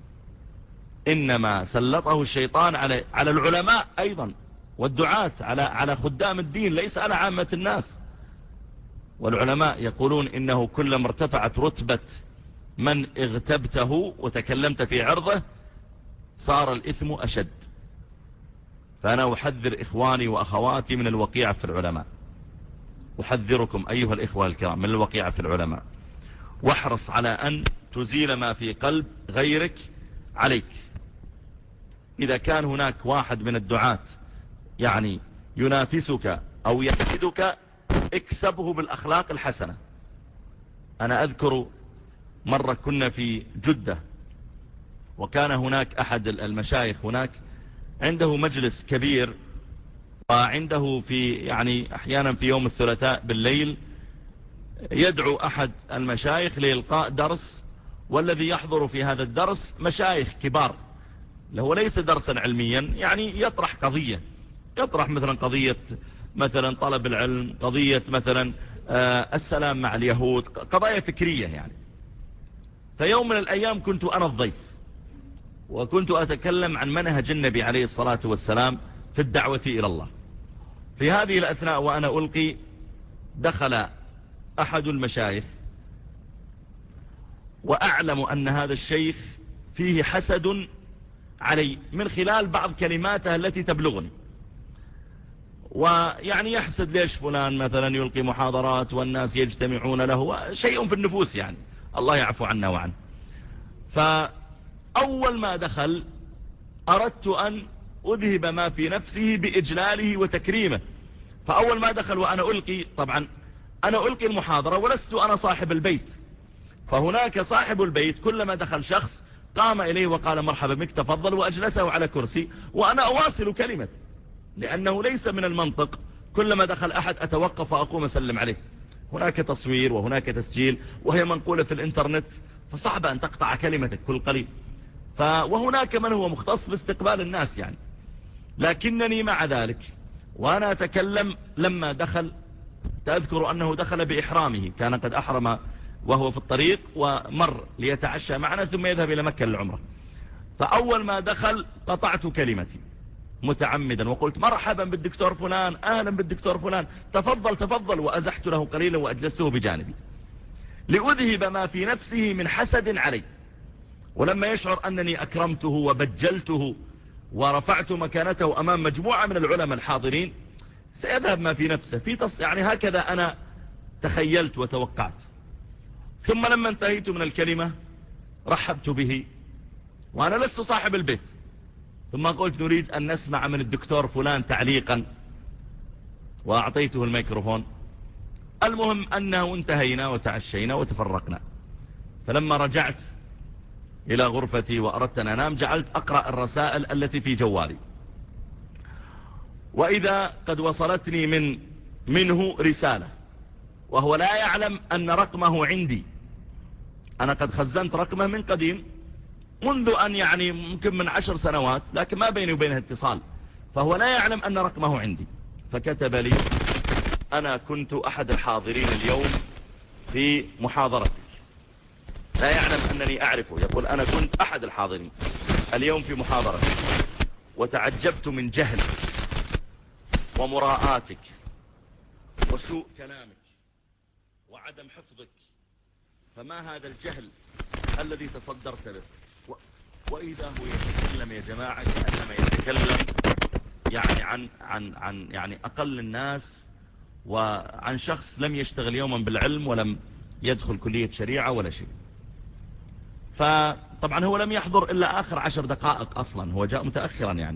إنما سلطه الشيطان على العلماء أيضا والدعاة، على خدام الدين، ليس على عامة الناس. والعلماء يقولون إنه كلما ارتفعت رتبة من اغتبته وتكلمت في عرضه صار الإثم أشد. فأنا أحذر إخواني وأخواتي من الوقيعة في العلماء، أحذركم أيها الإخوة الكرام من الوقيعة في العلماء، واحرص على أن تزيل ما في قلب غيرك عليك. إذا كان هناك واحد من الدعاة يعني ينافسك أو يحدك، اكسبه بالأخلاق الحسنة. أنا أذكر مرة كنا في جدة، وكان هناك أحد المشايخ هناك عنده مجلس كبير، وعنده في يعني أحيانا في يوم الثلاثاء بالليل يدعو أحد المشايخ لإلقاء درس، والذي يحضر في هذا الدرس مشايخ كبار، هو ليس درسا علميا، يعني يطرح قضية، يطرح مثلا قضية مثلا طلب العلم، قضية مثلا السلام مع اليهود، قضايا فكرية يعني. فيوم من الأيام كنت أنا الضيف، وكنت أتكلم عن منهج النبي عليه الصلاة والسلام في الدعوة إلى الله. في هذه الأثناء وأنا ألقي دخل أحد المشايخ، وأعلم أن هذا الشيخ فيه حسد علي من خلال بعض كلماته التي تبلغني، ويعني يحسد ليش فلان مثلا يلقي محاضرات والناس يجتمعون له، شيء في النفوس يعني، الله يعفو عنا وعنه. فأول ما دخل أردت أن أذهب ما في نفسه بإجلاله وتكريمه. فأول ما دخل وأنا ألقي، طبعا أنا ألقي المحاضرة ولست أنا صاحب البيت، فهناك صاحب البيت كلما دخل شخص قام إليه وقال مرحبا بك تفضل، وأجلسه على كرسي وأنا أواصل كلمة، لأنه ليس من المنطق كلما دخل أحد أتوقف وأقوم أسلم عليه. هناك تصوير وهناك تسجيل وهي منقولة في الإنترنت، فصعب أن تقطع كلمتك كل قليل. وهناك من هو مختص باستقبال الناس يعني. لكنني مع ذلك وأنا أتكلم لما دخل، تذكر أنه دخل بإحرامه، كان قد أحرم وهو في الطريق ومر ليتعشى معنا ثم يذهب إلى مكة للعمرة. فأول ما دخل قطعت كلمتي متعمدا وقلت مرحبا بالدكتور فلان، أهلا بالدكتور فلان، تفضل تفضل، وأزحت له قليلا وأجلسته بجانبي لأذهب ما في نفسه من حسد علي. ولما يشعر أنني أكرمته وبجلته ورفعت مكانته أمام مجموعة من العلماء الحاضرين سيذهب ما في نفسه يعني هكذا أنا تخيلت وتوقعت. ثم لما انتهيت من الكلمة رحبت به وأنا لست صاحب البيت، ثم قلت نريد أن نسمع من الدكتور فلان تعليقا، وأعطيته الميكروفون. المهم أنه انتهينا وتعشينا وتفرقنا. فلما رجعت إلى غرفتي وأردت أن أنام جعلت أقرأ الرسائل التي في جوالي، وإذا قد وصلتني منه رسالة، وهو لا يعلم أن رقمه عندي، أنا قد خزنت رقمه من قديم منذ أن يعني ممكن من 10 سنوات، لكن ما بيني وبينه اتصال، فهو لا يعلم أن رقمه عندي. فكتب لي أنا كنت أحد الحاضرين اليوم في محاضرتك، لا يعلم أنني أعرفه، يقول أنا كنت أحد الحاضرين اليوم في محاضرتك وتعجبت من جهلك ومراءاتك وسوء كلامك وعدم حفظك، فما هذا الجهل الذي تصدرت له؟ وإذا هو يتكلم يا جماعة كأنما يتكلم يعني عن يعني أقل الناس، وعن شخص لم يشتغل يوما بالعلم ولم يدخل كلية شريعة ولا شيء. فطبعا هو لم يحضر إلا آخر 10 دقائق أصلا، هو جاء متأخرا يعني.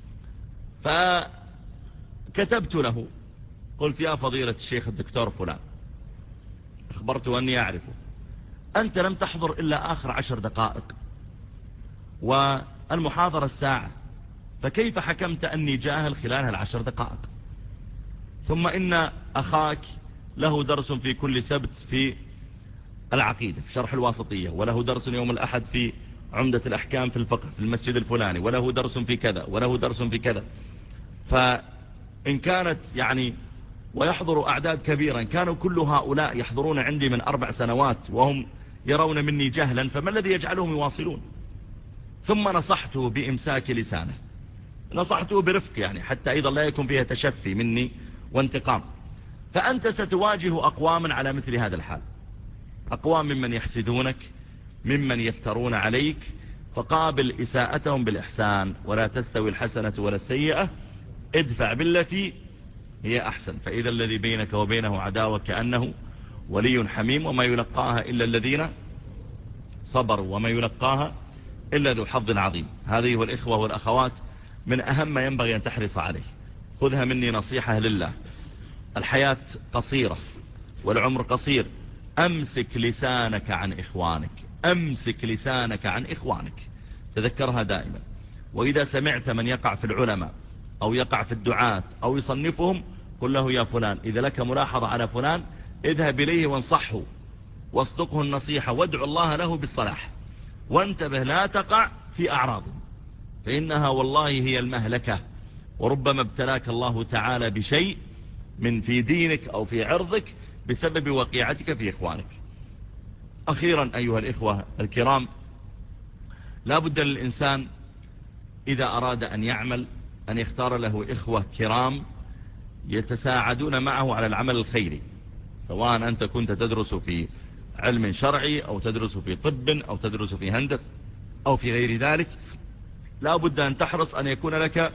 فكتبت له قلت يا فضيلة الشيخ الدكتور فلان، أخبرته أني أعرفه، أنت لم تحضر إلا آخر 10 دقائق والمحاضرة الساعة، فكيف حكمت أني جاهل خلال 10 دقائق؟ ثم إن أخاك له درس في كل سبت في العقيدة في شرح الواسطية، وله درس يوم الأحد في عمدة الأحكام في الفقه في المسجد الفلاني، وله درس في كذا وله درس في كذا. فإن كانت يعني ويحضر أعداد كبيرة، كانوا كل هؤلاء يحضرون عندي من 4 سنوات وهم يرون مني جهلا، فما الذي يجعلهم يواصلون؟ ثم نصحته بإمساك لسانه، نصحته برفق يعني حتى أيضا لا يكون فيها تشفي مني وانتقام. فأنت ستواجه أقواما على مثل هذا الحال، أقوام ممن يحسدونك، ممن يفترون عليك، فقابل إساءتهم بالإحسان، ولا تستوي الحسنة ولا السيئة، ادفع بالتي هي أحسن، فإذا الذي بينك وبينه عداوة كأنه ولي حميم، وما يلقاها إلا الذين صبروا وما يلقاها إلا ذو حظ عظيم. هذه والإخوة والأخوات من أهم ما ينبغي أن تحرص عليه. خذها مني نصيحة لله، الحياة قصيرة والعمر قصير، أمسك لسانك عن إخوانك، أمسك لسانك عن إخوانك، تذكرها دائما. وإذا سمعت من يقع في العلماء أو يقع في الدعاة أو يصنفهم، قل له يا فلان إذا لك ملاحظة على فلان اذهب إليه وانصحه واصدقه النصيحة وادعو الله له بالصلاح، وانتبه لا تقع في أعراضه، فإنها والله هي المهلكة، وربما ابتلاك الله تعالى بشيء من في دينك أو في عرضك بسبب وقيعتك في إخوانك. أخيرا أيها الإخوة الكرام، لا بد للإنسان إذا أراد أن يعمل أن يختار له إخوة كرام يتساعدون معه على العمل الخيري، سواء أنت كنت تدرس في علم شرعي أو تدرس في طب أو تدرس في هندسة أو في غير ذلك، لا بد أن تحرص أن يكون لك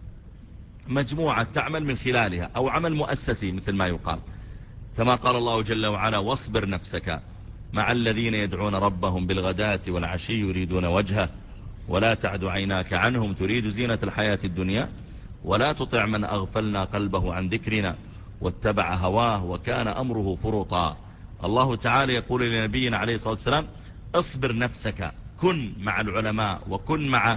مجموعة تعمل من خلالها، أو عمل مؤسسي مثل ما يقال، كما قال الله جل وعلا واصبر نفسك مع الذين يدعون ربهم بالغداة والعشي يريدون وجهه ولا تعد عيناك عنهم تريد زينة الحياة الدنيا ولا تطع من أغفلنا قلبه عن ذكرنا واتبع هواه وكان أمره فرطا. الله تعالى يقول لنبينا عليه الصلاة والسلام اصبر نفسك، كن مع العلماء وكن مع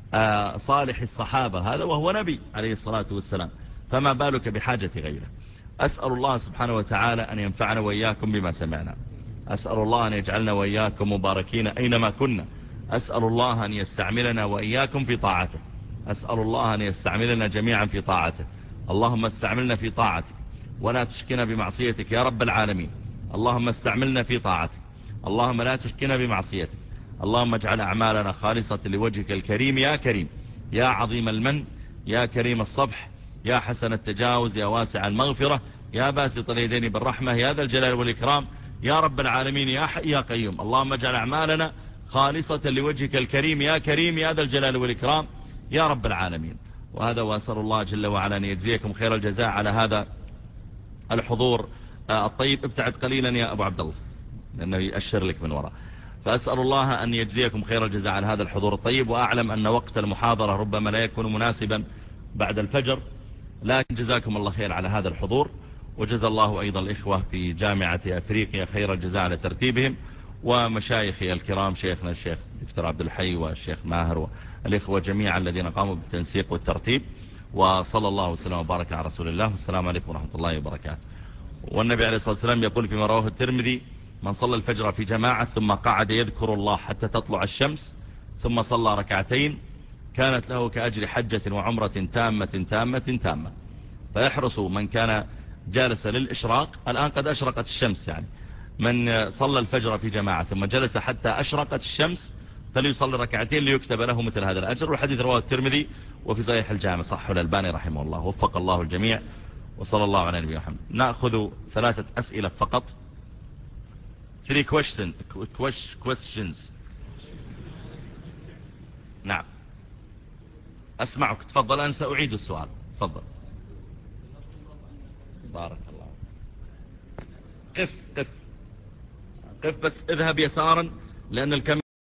صالح الصحابة، هذا وهو نبي عليه الصلاة والسلام، فما بالك بحاجة غيره. أسأل الله سبحانه وتعالى أن ينفعنا وإياكم بما سمعنا، أسأل الله أن يجعلنا وإياكم مباركين أينما كنا، أسأل الله أن يستعملنا وإياكم في طاعته، أسأل الله أن يستعملنا جميعا في طاعته. اللهم استعملنا في طاعتك ولا تشكنا بمعصيتك يا رب العالمين. اللهم استعملنا في طاعتك، اللهم لا تشكنا بمعصيتك. اللهم اجعل أعمالنا خالصة لوجهك الكريم يا كريم، يا عظيم المن، يا كريم الصفح، يا حسن التجاوز، يا واسع المغفرة، يا باسط اليدين بالرحمة، يا ذا الجلال والإكرام يا رب العالمين، يا حي يا قيوم. اللهم اجعل أعمالنا خالصة لوجهك الكريم يا كريم، يا ذا الجلال والإكرام يا رب العالمين. وهذا وأسأل الله جل وعلا أن يجزيكم خير الجزاء على هذا الحضور الطيب. ابتعد قليلا يا أبو عبد الله لأنه يأشر لك من وراء. فأسأل الله أن يجزيكم خير الجزاء على هذا الحضور الطيب، وأعلم أن وقت المحاضرة ربما لا يكون مناسبا بعد الفجر، لكن جزاكم الله خير على هذا الحضور، وجزا الله أيضا الإخوة في جامعة أفريقيا خير الجزاء على ترتيبهم، ومشايخي الكرام شيخنا الشيخ دكتور عبد الحي والشيخ ماهر والإخوة جميعا الذين قاموا بالتنسيق والترتيب. وصلى الله وسلم وبارك على رسول الله، والسلام عليكم ورحمة الله وبركاته. والنبي عليه الصلاة والسلام يقول فيما رواه الترمذي من صلى الفجر في جماعة ثم قعد يذكر الله حتى تطلع الشمس ثم صلى ركعتين كانت له كأجر حجة وعمرة تامة تامة تامة. فيحرصوا من كان جالس للإشراق، الآن قد أشرقت الشمس، يعني من صلى الفجر في جماعة ثم جلس حتى أشرقت الشمس فليصلي ركعتين ليكتب له مثل هذا الأجر. والحديث رواه الترمذي وفي صحيح الجامع صحه الألباني رحمه الله، وفق الله الجميع، وصلى الله على نبينا محمد. نأخذ 3 أسئلة فقط. 3 questions. نعم أسمعك، تفضل. أنا سأعيد السؤال، تفضل. بارك الله. قف بس اذهب يسارا لأن الكاميرا